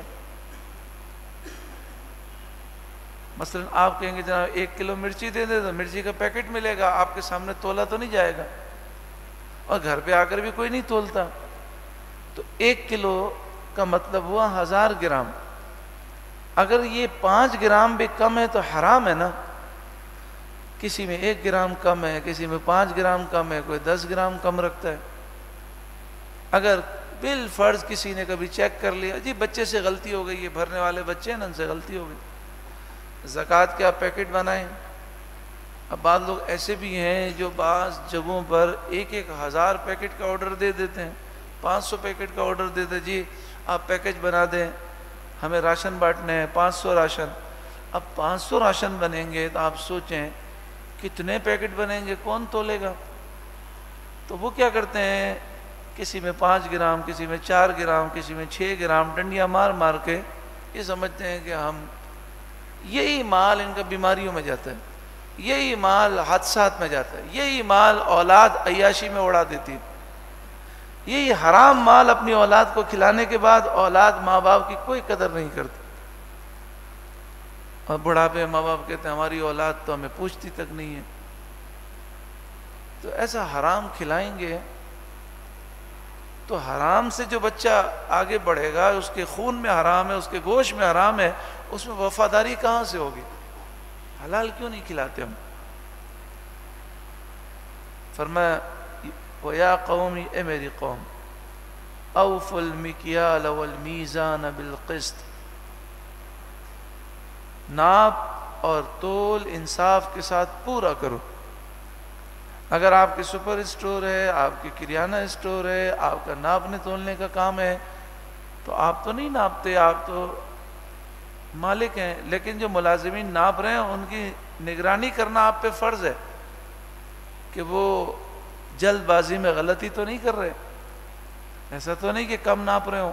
مثلا آپ کہیں گے جناب 1 کلو مرچی دے دے تو مرچی کا پیکٹ ملے گا، آپ کے سامنے تولا تو نہیں جائے گا، اور گھر پہ آ کر بھی کوئی نہیں تولتا. تو 1 کلو کا مطلب ہوا 1000 گرام. اگر یہ 5 گرام بھی کم ہے تو حرام ہے نا. کسی میں 1 گرام کم ہے، کسی میں 5 گرام کم ہے، کوئی 10 گرام کم رکھتا ہے. اگر بالفرض کسی نے کبھی چیک کر لیا، جی بچے سے غلطی ہو گئی، یہ بھرنے والے بچے ہیں نا، ان سے غلطی ہو گئی، زکوٰۃ کے آپ پیکٹ بنائیں. اب بعض لوگ ایسے بھی ہیں جو بعض جگہوں پر 1000 پیکٹ کا آرڈر دے دیتے ہیں، 500 پیکٹ کا آرڈر دے دیں، جی آپ پیکج بنا دیں، ہمیں راشن بانٹنے ہیں 500 راشن. اب 500 راشن بنیں گے تو آپ سوچیں کتنے پیکٹ بنیں گے، کون تولے گا؟ تو وہ کیا کرتے ہیں، کسی میں 5 گرام، کسی میں 4 گرام، کسی میں 6 گرام ڈنڈیاں مار مار کے یہ سمجھتے ہیں کہ ہم، یہی مال ان کا بیماریوں میں جاتا ہے. یہی مال حادثات میں جاتا ہے، یہی مال اولاد عیاشی میں اڑا دیتی ہے، یہی حرام مال اپنی اولاد کو کھلانے کے بعد اولاد ماں باپ کی کوئی قدر نہیں کرتی، اور بڑھاپے ماں باپ کہتے ہیں ہماری اولاد تو ہمیں پوچھتی تک نہیں ہے۔ تو ایسا حرام کھلائیں گے تو حرام سے جو بچہ آگے بڑھے گا، اس کے خون میں حرام ہے، اس کے گوشت میں حرام ہے، اس میں وفاداری کہاں سے ہوگی؟ حلال کیوں نہیں کھلاتے ہم؟ فرمایا وَيَا قَوْمِ اے میری قوم أَوْفُوا الْمِكْيَالَ وَالْمِيزَانَ بِالْقِسْطِ، ناپ اور تول انصاف کے ساتھ پورا کرو۔ اگر آپ کے سپر اسٹور ہے، آپ کے کریانہ اسٹور ہے، آپ کا ناپنے تولنے کا کام ہے، تو آپ تو نہیں ناپتے، آپ تو مالک ہیں، لیکن جو ملازمین ناپ رہے ہیں ان کی نگرانی کرنا آپ پہ فرض ہے کہ وہ جلد بازی میں غلطی تو نہیں کر رہے، ایسا تو نہیں کہ کم ناپ رہے ہوں۔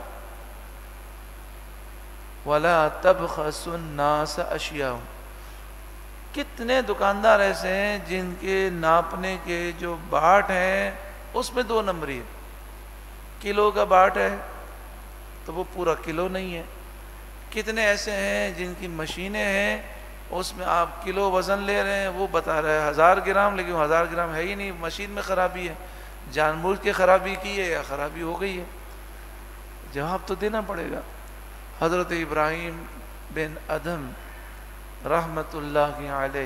وَلَا تَبْخَسُوا النَّاسَ أَشْيَاءَهُمْ، کتنے دکاندار ایسے ہیں جن کے ناپنے کے جو باٹ ہیں اس میں 2 نمبری ہے، کلو کا باٹ ہے تو وہ پورا کلو نہیں ہے۔ کتنے ایسے ہیں جن کی مشینیں ہیں اس میں آپ کلو وزن لے رہے ہیں، وہ بتا رہا ہے 1000 گرام، لیکن 1000 گرام ہے ہی نہیں، مشین میں خرابی ہے، جان بوجھ کے خرابی کی ہے یا خرابی ہو گئی ہے، جواب تو دینا پڑے گا۔ حضرت ابراہیم بن ادھم رحمت اللہ علیہ،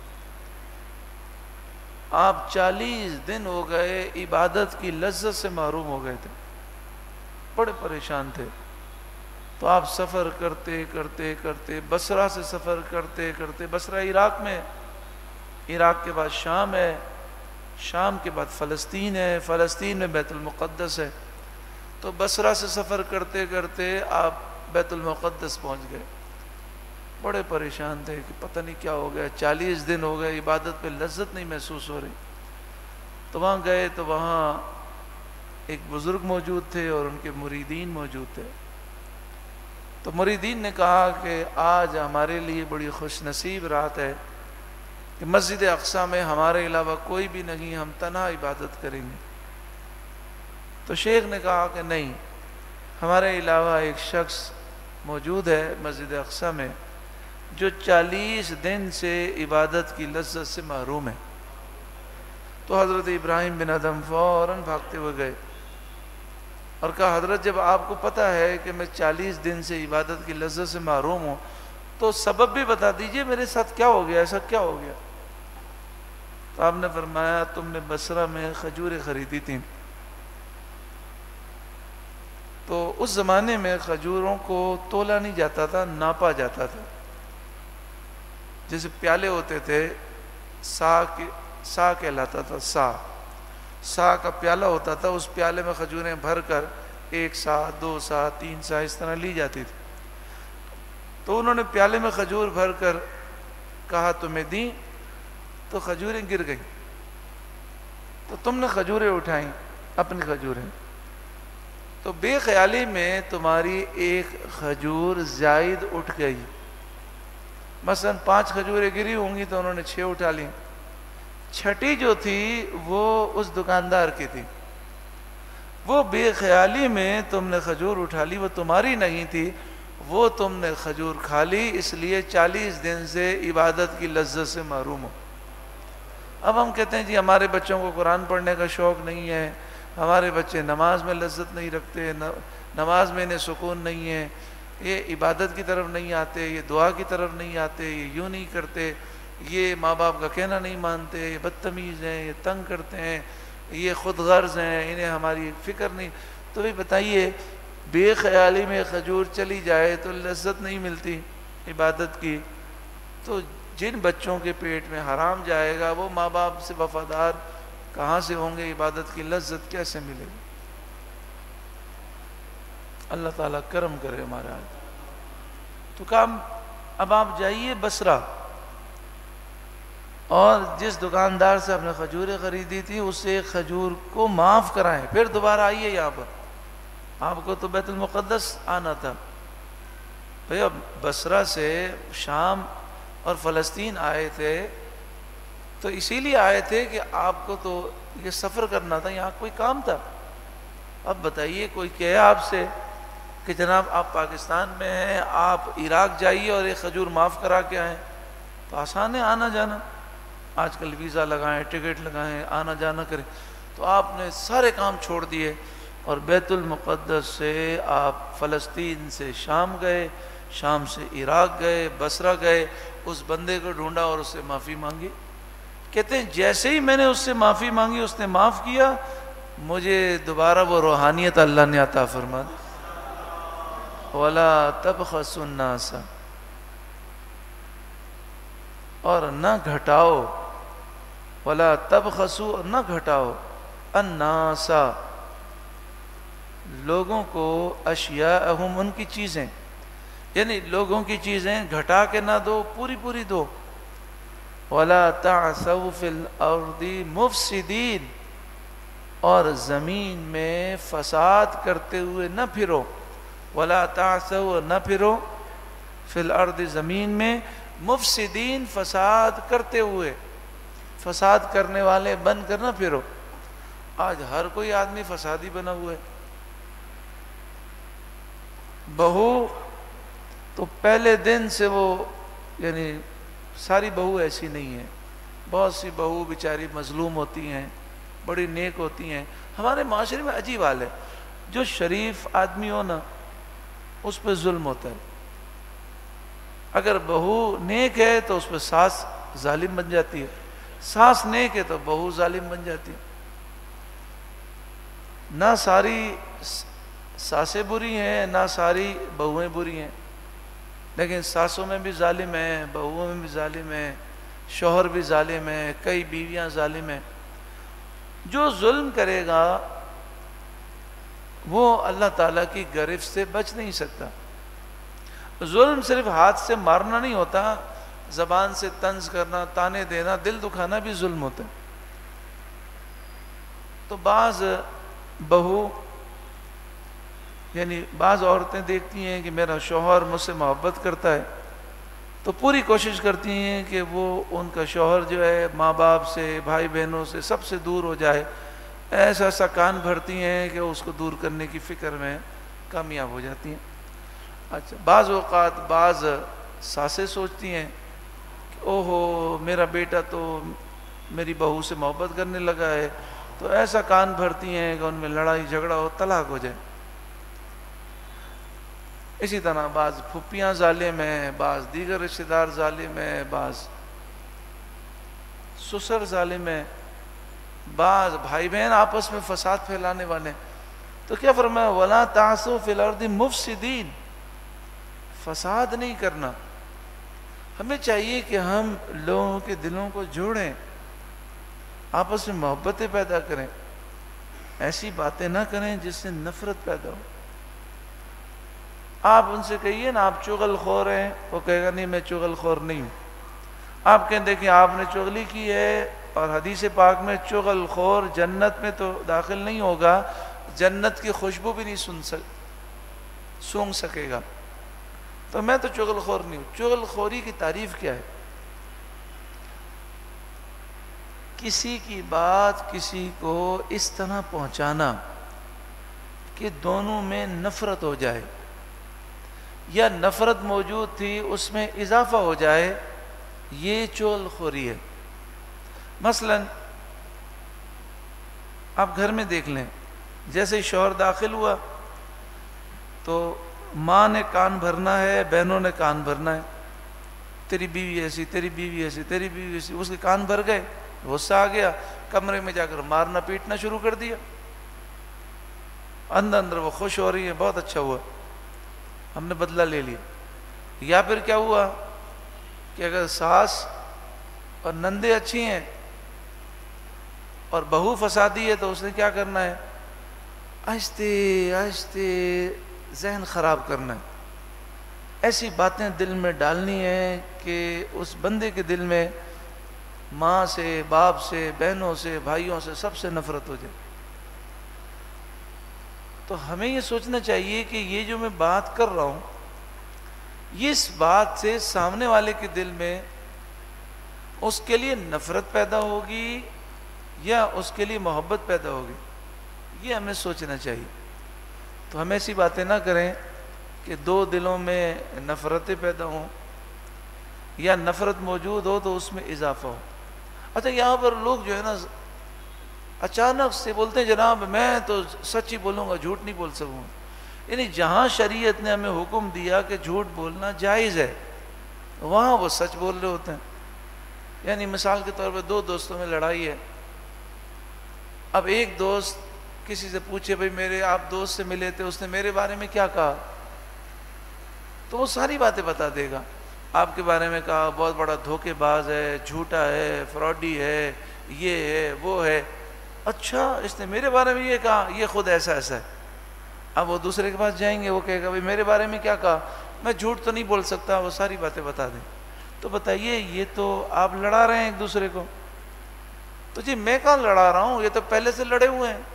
آپ 40 دن ہو گئے عبادت کی لذت سے محروم ہو گئے تھے، بڑے پریشان تھے۔ تو آپ سفر کرتے کرتے کرتے بصرہ سے سفر کرتے کرتے، بصرہ عراق میں، عراق کے بعد شام ہے، شام کے بعد فلسطین ہے، فلسطین میں بیت المقدس ہے، تو بصرہ سے سفر کرتے کرتے آپ بیت المقدس پہنچ گئے، بڑے پریشان تھے کہ پتہ نہیں کیا ہو گیا، 40 دن ہو گئے عبادت پہ لذت نہیں محسوس ہو رہی۔ تو وہاں گئے تو وہاں ایک بزرگ موجود تھے اور ان کے مریدین موجود تھے، تو مریدین نے کہا کہ آج ہمارے لیے بڑی خوش نصیب رات ہے کہ مسجد اقصیٰ میں ہمارے علاوہ کوئی بھی نہیں، ہم تنہا عبادت کریں گے۔ تو شیخ نے کہا کہ نہیں، ہمارے علاوہ ایک شخص موجود ہے مسجد اقصیٰ میں جو 40 دن سے عبادت کی لذت سے محروم ہے۔ تو حضرت ابراہیم بن ادھم فوراً بھاگتے ہوئے گئے اور کہا حضرت جب آپ کو پتہ ہے کہ میں 40 دن سے عبادت کی لذت سے محروم ہوں تو سبب بھی بتا دیجئے میرے ساتھ کیا ہو گیا، ایسا کیا ہو گیا؟ تو آپ نے فرمایا تم نے بصرہ میں کھجوریں خریدی تھیں، تو اس زمانے میں کھجوروں کو تولا نہیں جاتا تھا، ناپا جاتا تھا، جیسے پیالے ہوتے تھے، سا کہلاتا تھا، سا کا پیالہ ہوتا تھا، اس پیالے میں کھجوریں بھر کر 1 سا 2 سا 3 سا اس طرح لی جاتی تھی۔ تو انہوں نے پیالے میں کھجور بھر کر کہا تمہیں دیں، تو کھجوریں گر گئیں، تو تم نے کھجوریں اٹھائیں، اپنی کھجوریں، تو بے خیالی میں تمہاری ایک کھجور زائد اٹھ گئی، مثلا 5 کھجوریں گری ہوں گی تو انہوں نے 6 اٹھا لیں، 6ٹھی جو تھی وہ اس دکاندار کی تھی، وہ بے خیالی میں تم نے کھجور اٹھا لی، وہ تمہاری نہیں تھی، وہ تم نے کھجور کھا لی، اس لیے 40 دن سے عبادت کی لذت سے محروم ہو۔ اب ہم کہتے ہیں جی ہمارے بچوں کو قرآن پڑھنے کا شوق نہیں ہے، ہمارے بچے نماز میں لذت نہیں رکھتے، نماز میں انہیں سکون نہیں ہے، یہ عبادت کی طرف نہیں آتے، یہ دعا کی طرف نہیں آتے، یہ یوں نہیں کرتے، یہ ماں باپ کا کہنا نہیں مانتے، یہ بدتمیز ہیں، یہ تنگ کرتے ہیں، یہ خود غرض ہیں، انہیں ہماری فکر نہیں۔ تو بھی بتائیے بے خیالی میں کھجور چلی جائے تو لذت نہیں ملتی عبادت کی، تو جن بچوں کے پیٹ میں حرام جائے گا وہ ماں باپ سے وفادار کہاں سے ہوں گے، عبادت کی لذت کیسے ملے گی؟ اللہ تعالیٰ کرم کرے ہمارا۔ تو کام اب آپ جائیے بصرہ اور جس دکاندار سے آپ نے کھجوریں خریدی تھی اس سے ایک کھجور کو معاف کرائیں، پھر دوبارہ آئیے یہاں پر، آپ کو تو بیت المقدس آنا تھا بھئی، اب بصرہ سے شام اور فلسطین آئے تھے تو اسی لیے آئے تھے کہ آپ کو تو یہ سفر کرنا تھا، یہاں کوئی کام تھا. اب بتائیے کوئی کہے آپ سے کہ جناب آپ پاکستان میں ہیں، آپ عراق جائیے اور ایک کھجور معاف کرا کے آئیں، تو آسان ہے آنا جانا. آج کل ویزا لگائیں، ٹکٹ لگائیں، آنا جانا کریں. تو آپ نے سارے کام چھوڑ دیے اور بیت المقدس سے آپ فلسطین سے شام گئے، شام سے عراق گئے، بصرہ گئے، اس بندے کو ڈھونڈا اور اس سے معافی مانگی. کہتے ہیں جیسے ہی میں نے اس سے معافی مانگی اس نے معاف کیا، مجھے دوبارہ وہ روحانیت اللہ نے عطا فرما دی. وَلَا تَبْخَسُوا النَّاسَ، اور نہ گھٹاؤ، وَلَا تَبْخَسُوا، اور نہ گھٹاؤ، النَّاسَ، لوگوں کو، اشیاءہم، ان کی چیزیں، یعنی لوگوں کی چیزیں گھٹا کے نہ دو، پوری پوری دو. وَلَا تَعْثَوْا فِي الْأَرْضِ مُفْسِدِينَ، اور زمین میں فساد کرتے ہوئے نہ پھرو. وَلَا تَعْثَوْا، نہ پھرو، فِي الْأَرْضِ، زمین میں، مفسدین، فساد کرتے ہوئے، فساد کرنے والے بن کر نہ پھرو. آج ہر کوئی آدمی فسادی بنا ہوا ہے. بہو تو پہلے دن سے وہ، یعنی ساری بہو ایسی نہیں ہے، بہت سی بہو بیچاری مظلوم ہوتی ہیں، بڑی نیک ہوتی ہیں. ہمارے معاشرے میں عجیب حال ہے، جو شریف آدمی ہو نا اس پہ ظلم ہوتا ہے. اگر بہو نیک ہے تو اس پہ ساس ظالم بن جاتی ہے، ساس نیک ہے تو بہو ظالم بن جاتی ہے. نہ ساری ساسیں بری ہیں، نہ ساری بہویں بری ہیں، لیکن ساسوں میں بھی ظالم ہیں، بہووں میں بھی ظالم ہیں، شوہر بھی ظالم ہے، کئی بیویاں ظالم ہیں. جو ظلم کرے گا وہ اللہ تعالیٰ کی گرفت سے بچ نہیں سکتا. ظلم صرف ہاتھ سے مارنا نہیں ہوتا، زبان سے طنز کرنا، تانے دینا، دل دکھانا بھی ظلم ہوتا ہے. تو بعض بہو، یعنی بعض عورتیں دیکھتی ہیں کہ میرا شوہر مجھ سے محبت کرتا ہے تو پوری کوشش کرتی ہیں کہ وہ ان کا شوہر جو ہے ماں باپ سے، بھائی بہنوں سے، سب سے دور ہو جائے. ایسا ایسا کان بھرتی ہیں کہ اس کو دور کرنے کی فکر میں کامیاب ہو جاتی ہیں. اچھا، بعض اوقات بعض ساسیں سوچتی ہیں کہ اوہو میرا بیٹا تو میری بہو سے محبت کرنے لگا ہے، تو ایسا کان بھرتی ہیں کہ ان میں لڑائی جھگڑا ہو، طلاق ہو جائے. اسی طرح بعض پھپھیاں ظالم ہیں، بعض دیگر رشتہ دار ظالم ہیں، بعض سسر ظالم ہیں، بعض بھائی بہن آپس میں فساد پھیلانے والے. تو کیا فرمایا؟ وَلَا تَعْثُوا فِي الْأَرْضِ مُفْسِدِينَ، فساد نہیں کرنا. ہمیں چاہیے کہ ہم لوگوں کے دلوں کو جوڑیں، آپس میں محبتیں پیدا کریں، ایسی باتیں نہ کریں جس سے نفرت پیدا ہو. آپ ان سے کہیے نا آپ چغل خور ہیں، وہ کہے گا نہیں میں چغل خور نہیں ہوں. آپ کہیں دیکھیں آپ نے چغلی کی ہے، اور حدیث پاک میں چغل خور جنت میں تو داخل نہیں ہوگا، جنت کی خوشبو بھی نہیں سونگھ سکے گا. تو میں تو چغل خور نہیں ہوں. چغل خوری کی تعریف کیا ہے؟ کسی کی بات کسی کو اس طرح پہنچانا کہ دونوں میں نفرت ہو جائے، یا نفرت موجود تھی اس میں اضافہ ہو جائے، یہ چغل خوری ہے. مثلا آپ گھر میں دیکھ لیں، جیسے شوہر داخل ہوا تو ماں نے کان بھرنا ہے، بہنوں نے کان بھرنا ہے، تیری بیوی ایسی، تیری بیوی ایسی، تیری بیوی ایسی. اس کے کان بھر گئے، غصہ آ گیا، کمرے میں جا کر مارنا پیٹنا شروع کر دیا. اندر اندر وہ خوش ہو رہی ہے، بہت اچھا ہوا، ہم نے بدلہ لے لیا. یا پھر کیا ہوا کہ اگر ساس اور نندے اچھی ہیں اور بہو فسادی ہے تو اس نے کیا کرنا ہے؟ آہستے آہستے ذہن خراب کرنا ہے، ایسی باتیں دل میں ڈالنی ہیں کہ اس بندے کے دل میں ماں سے، باپ سے، بہنوں سے، بھائیوں سے، سب سے نفرت ہو جائے. تو ہمیں یہ سوچنا چاہیے کہ یہ جو میں بات کر رہا ہوں، اس بات سے سامنے والے کے دل میں اس کے لیے نفرت پیدا ہوگی یا اس کے لیے محبت پیدا ہوگی، یہ ہمیں سوچنا چاہیے۔ تو ہم ایسی باتیں نہ کریں کہ دو دلوں میں نفرتیں پیدا ہوں، یا نفرت موجود ہو تو اس میں اضافہ ہو۔ اچھا یہاں پر لوگ جو ہے نا اچانک سے بولتے ہیں جناب میں تو سچ ہی بولوں گا، جھوٹ نہیں بول سکوں گا۔ یعنی جہاں شریعت نے ہمیں حکم دیا کہ جھوٹ بولنا جائز ہے، وہاں وہ سچ بول رہے ہوتے ہیں۔ یعنی مثال کے طور پہ دو دوستوں میں لڑائی ہے، اب ایک دوست کسی سے پوچھے بھئی میرے آپ دوست سے ملے تھے، اس نے میرے بارے میں کیا کہا، تو وہ ساری باتیں بتا دے گا۔ آپ کے بارے میں کہا بہت بڑا دھوکے باز ہے، جھوٹا ہے، فراڈی ہے، یہ ہے وہ ہے۔ اچھا اس نے میرے بارے میں یہ کہا، یہ خود ایسا ایسا ہے۔ اب وہ دوسرے کے پاس جائیں گے، وہ کہے گا بھئی میرے بارے میں کیا کہا، میں جھوٹ تو نہیں بول سکتا، وہ ساری باتیں بتا دیں۔ تو بتائیے یہ تو آپ لڑا رہے ہیں ایک دوسرے کو۔ تو جی میں کہاں لڑا رہا ہوں، یہ تو پہلے سے لڑے ہوئے ہیں۔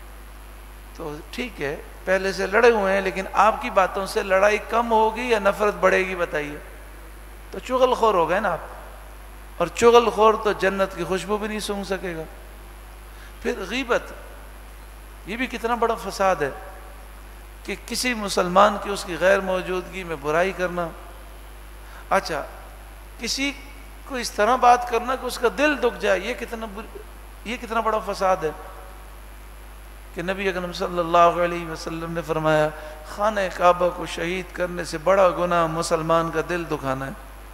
تو ٹھیک ہے پہلے سے لڑے ہوئے ہیں، لیکن آپ کی باتوں سے لڑائی کم ہوگی یا نفرت بڑھے گی بتائیے؟ تو چغل خور ہو گئے نا آپ، اور چغل خور تو جنت کی خوشبو بھی نہیں سونگھ سکے گا۔ پھر غیبت، یہ بھی کتنا بڑا فساد ہے کہ کسی مسلمان کی اس کی غیر موجودگی میں برائی کرنا۔ اچھا کسی کو اس طرح بات کرنا کہ اس کا دل دکھ جائے، یہ کتنا بڑا فساد ہے کہ نبی اکرم صلی اللہ علیہ وسلم نے فرمایا خانہ کعبہ کو شہید کرنے سے بڑا گناہ مسلمان کا دل دکھانا ہے۔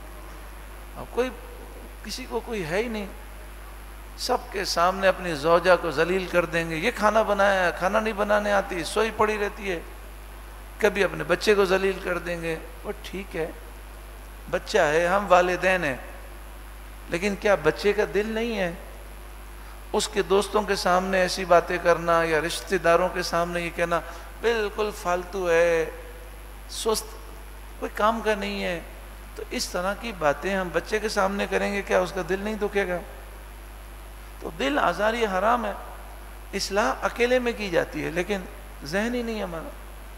اب کسی کو کوئی ہے ہی نہیں، سب کے سامنے اپنی زوجہ کو ذلیل کر دیں گے، یہ کھانا بنایا ہے، کھانا نہیں بنانے آتی، سوئی پڑی رہتی ہے، کبھی اپنے بچے کو ذلیل کر دیں گے۔ وہ ٹھیک ہے بچہ ہے، ہم والدین ہیں، لیکن کیا بچے کا دل نہیں ہے؟ اس کے دوستوں کے سامنے ایسی باتیں کرنا یا رشتہ داروں کے سامنے یہ کہنا بالکل فالتو ہے، سست، کوئی کام کا نہیں ہے، تو اس طرح کی باتیں ہم بچے کے سامنے کریں گے، کیا اس کا دل نہیں دکھے گا؟ تو دل آزاری حرام ہے، اصلاح اکیلے میں کی جاتی ہے لیکن ذہن ہی نہیں ہمارا۔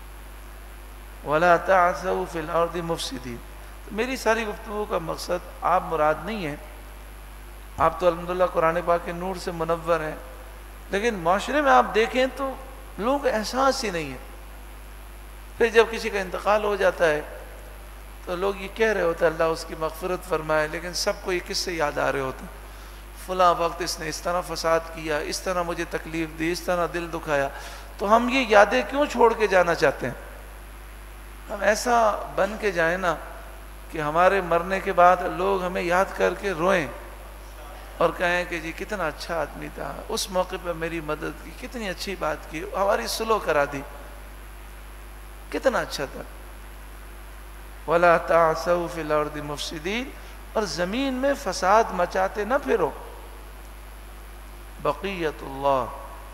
وَلَا تَعْثَوْا فِي الْأَرْضِ مُفْسِدِينَ۔ میری ساری گفتگو کا مقصد آپ مراد نہیں ہے، آپ تو الحمدللہ قرآن پاک کے نور سے منور ہیں، لیکن معاشرے میں آپ دیکھیں تو لوگوں کا احساس ہی نہیں ہے۔ پھر جب کسی کا انتقال ہو جاتا ہے تو لوگ یہ کہہ رہے ہوتے ہیں اللہ اس کی مغفرت فرمائے، لیکن سب کو یہ کس سے یاد آ رہے ہوتے ہیں، فلاں وقت اس نے اس طرح فساد کیا، اس طرح مجھے تکلیف دی، اس طرح دل دکھایا۔ تو ہم یہ یادیں کیوں چھوڑ کے جانا چاہتے ہیں؟ ہم ایسا بن کے جائیں نا کہ ہمارے مرنے کے بعد لوگ ہمیں یاد کر کے روئیں اور کہیں کہ جی کتنا اچھا آدمی تھا، اس موقع پہ میری مدد کی، کتنی اچھی بات کی، ہماری صلح کرا دی، کتنا اچھا تھا۔ وَلَا تَعْثَوْا فِي الْأَرْضِ مُفْسِدِينَ، اور زمین میں فساد مچاتے نہ پھرو۔ بقیت اللہ،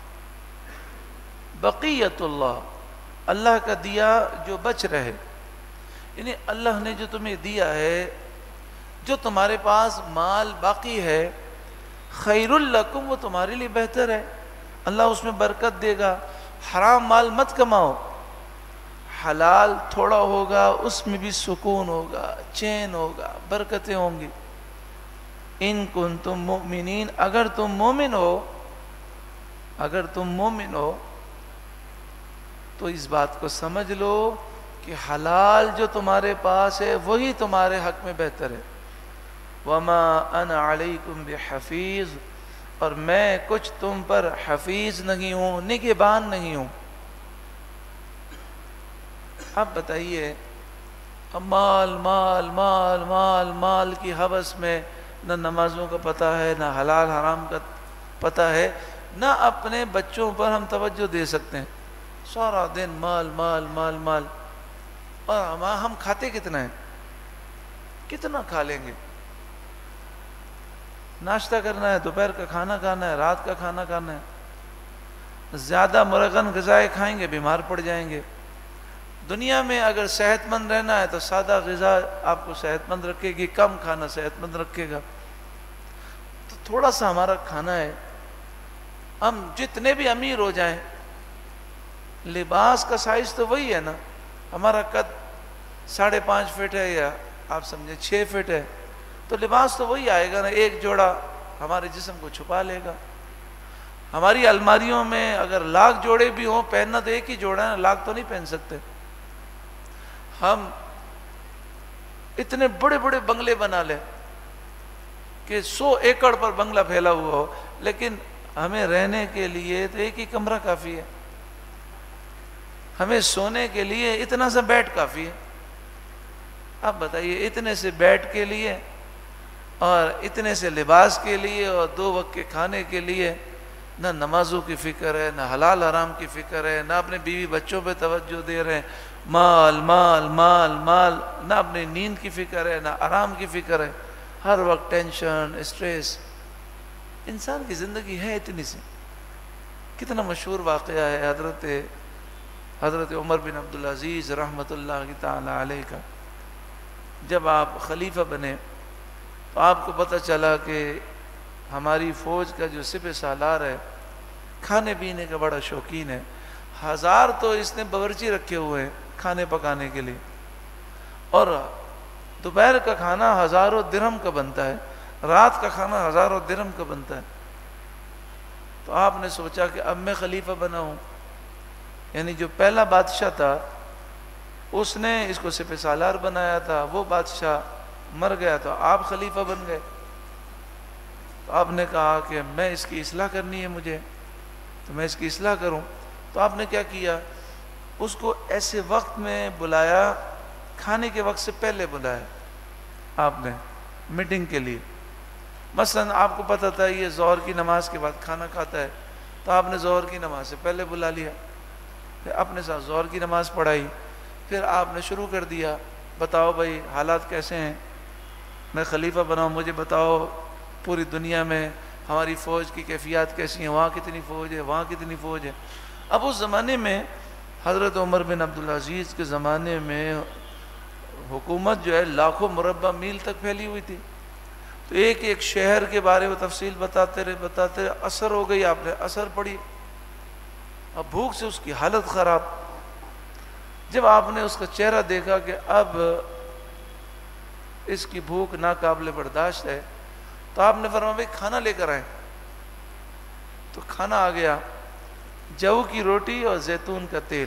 بقیت اللہ، اللہ کا دیا جو بچ رہے، یعنی اللہ نے جو تمہیں دیا ہے، جو تمہارے پاس مال باقی ہے، خیر لکم، وہ تمہارے لیے بہتر ہے، اللہ اس میں برکت دے گا۔ حرام مال مت کماؤ، حلال تھوڑا ہوگا اس میں بھی سکون ہوگا، چین ہوگا، برکتیں ہوں گی۔ ان کنتم مؤمنین، اگر تم مومن ہو، اگر تم مومن ہو تو اس بات کو سمجھ لو کہ حلال جو تمہارے پاس ہے وہی تمہارے حق میں بہتر ہے۔ وما انا علیکم بحفیظ، اور میں کچھ تم پر حفیظ نہیں ہوں، نگہبان نہیں ہوں۔ اب بتائیے، اب مال مال مال مال مال کی ہوس میں نہ نمازوں کا پتہ ہے، نہ حلال حرام کا پتہ ہے، نہ اپنے بچوں پر ہم توجہ دے سکتے ہیں۔ سارا دن مال مال مال مال، اور ہم کھاتے کتنا ہے، کتنا کھا لیں گے؟ ناشتہ کرنا ہے، دوپہر کا کھانا کھانا ہے، رات کا کھانا کھانا ہے، زیادہ مرغن غذائیں کھائیں گے بیمار پڑ جائیں گے۔ دنیا میں اگر صحت مند رہنا ہے تو سادہ غذا آپ کو صحت مند رکھے گی، کم کھانا صحت مند رکھے گا۔ تو تھوڑا سا ہمارا کھانا ہے، ہم جتنے بھی امیر ہو جائیں، لباس کا سائز تو وہی ہے نا، ہمارا قد 5.5 فٹ ہے یا آپ سمجھیں 6 فٹ ہے، تو لباس تو وہی آئے گا نا، ایک جوڑا ہمارے جسم کو چھپا لے گا۔ ہماری الماریوں میں اگر لاکھ جوڑے بھی ہوں، پہننا تو ایک ہی جوڑا ہے، لاکھ تو نہیں پہن سکتے۔ ہم اتنے بڑے بڑے بنگلے بنا لیں کہ 100 ایکڑ پر بنگلہ پھیلا ہوا ہو، لیکن ہمیں رہنے کے لیے تو ایک ہی کمرہ کافی ہے، ہمیں سونے کے لیے اتنا سا بیڈ کافی ہے۔ اب بتائیے اتنے سے بیڈ کے لیے اور اتنے سے لباس کے لیے اور 2 وقت کے کھانے کے لیے نہ نمازوں کی فکر ہے، نہ حلال حرام کی فکر ہے، نہ اپنے بیوی بچوں پہ توجہ دے رہے ہیں، مال مال مال مال، نہ اپنی نیند کی فکر ہے، نہ آرام کی فکر ہے، ہر وقت ٹینشن اسٹریس۔ انسان کی زندگی ہے اتنی سی۔ کتنا مشہور واقعہ ہے حضرت عمر بن عبدالعزیز رحمۃ اللہ تعالی علیہ کا۔ جب آپ خلیفہ بنے تو آپ کو پتہ چلا کہ ہماری فوج کا جو سپہ سالار ہے کھانے پینے کا بڑا شوقین ہے، 1000 تو اس نے باورچی رکھے ہوئے ہیں کھانے پکانے کے لیے، اور دوپہر کا کھانا 1000 درہم کا بنتا ہے، رات کا کھانا 1000 درہم کا بنتا ہے۔ تو آپ نے سوچا کہ اب میں خلیفہ بنا ہوں، یعنی جو پہلا بادشاہ تھا اس نے اس کو سپہ سالار بنایا تھا، وہ بادشاہ مر گیا تو آپ خلیفہ بن گئے۔ تو آپ نے کہا کہ میں اس کی اصلاح کرنی ہے مجھے، تو میں اس کی اصلاح کروں۔ تو آپ نے کیا کیا، اس کو ایسے وقت میں بلایا، کھانے کے وقت سے پہلے بلایا آپ نے میٹنگ کے لیے۔ مثلا آپ کو پتہ تھا یہ ظہر کی نماز کے بعد کھانا کھاتا ہے، تو آپ نے ظہر کی نماز سے پہلے بلا لیا، پھر اپنے ساتھ ظہر کی نماز پڑھائی، پھر آپ نے شروع کر دیا، بتاؤ بھائی حالات کیسے ہیں، میں خلیفہ بناؤں، مجھے بتاؤ پوری دنیا میں ہماری فوج کی کیفیات کیسی ہیں، وہاں کتنی فوج ہے، وہاں کتنی فوج ہے۔ اب اس زمانے میں حضرت عمر بن عبدالعزیز کے زمانے میں حکومت جو ہے لاکھوں مربع میل تک پھیلی ہوئی تھی، تو ایک ایک شہر کے بارے میں تفصیل بتاتے رہے، اثر ہو گئی، آپ نے اثر پڑی، اب بھوک سے اس کی حالت خراب۔ جب آپ نے اس کا چہرہ دیکھا کہ اب اس کی بھوک ناقابل برداشت ہے، تو آپ نے فرمایا بھائی کھانا لے کر آئیں۔ تو کھانا آ گیا، جو کی روٹی اور زیتون کا تیل۔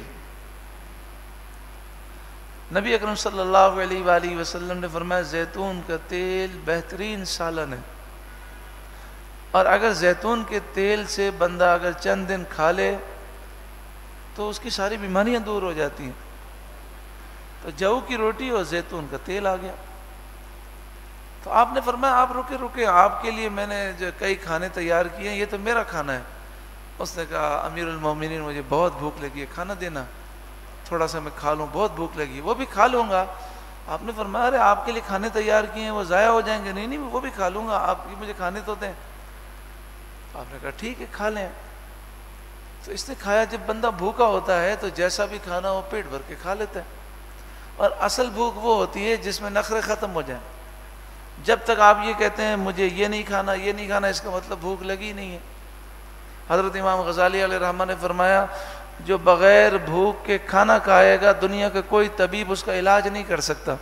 نبی اکرم صلی اللہ علیہ وآلہ وسلم نے فرمایا زیتون کا تیل بہترین سالن ہے، اور اگر زیتون کے تیل سے بندہ اگر چند دن کھا لے تو اس کی ساری بیماریاں دور ہو جاتی ہیں۔ تو جو کی روٹی اور زیتون کا تیل آ گیا۔ تو آپ نے فرمایا آپ رکے، آپ کے لیے میں نے جو کئی کھانے تیار کیے ہیں، یہ تو میرا کھانا ہے۔ اس نے کہا امیر المومنین مجھے بہت بھوک لگی ہے، کھانا دینا، تھوڑا سا میں کھا لوں، بہت بھوک لگی ہے۔ وہ بھی کھا لوں گا۔ آپ نے فرمایا ارے آپ کے لیے کھانے تیار کیے ہیں، وہ ضائع ہو جائیں گے۔ نہیں وہ بھی کھا لوں گا، آپ کی مجھے کھانے تو دیں۔ آپ نے کہا ٹھیک ہے کھا لیں۔ تو اس نے کھایا۔ جب بندہ بھوکا ہوتا ہے تو جیسا بھی کھانا ہو پیٹ بھر کے کھا لیتا ہے، اور اصل بھوک وہ ہوتی ہے جس میں نخرے ختم ہو جائیں۔ جب تک آپ یہ کہتے ہیں مجھے یہ نہیں کھانا یہ نہیں کھانا، اس کا مطلب بھوک لگی نہیں ہے۔ حضرت امام غزالی علیہ رحمہ نے فرمایا جو بغیر بھوک کے کھانا کھائے گا دنیا کا کوئی طبیب اس کا علاج نہیں کر سکتا۔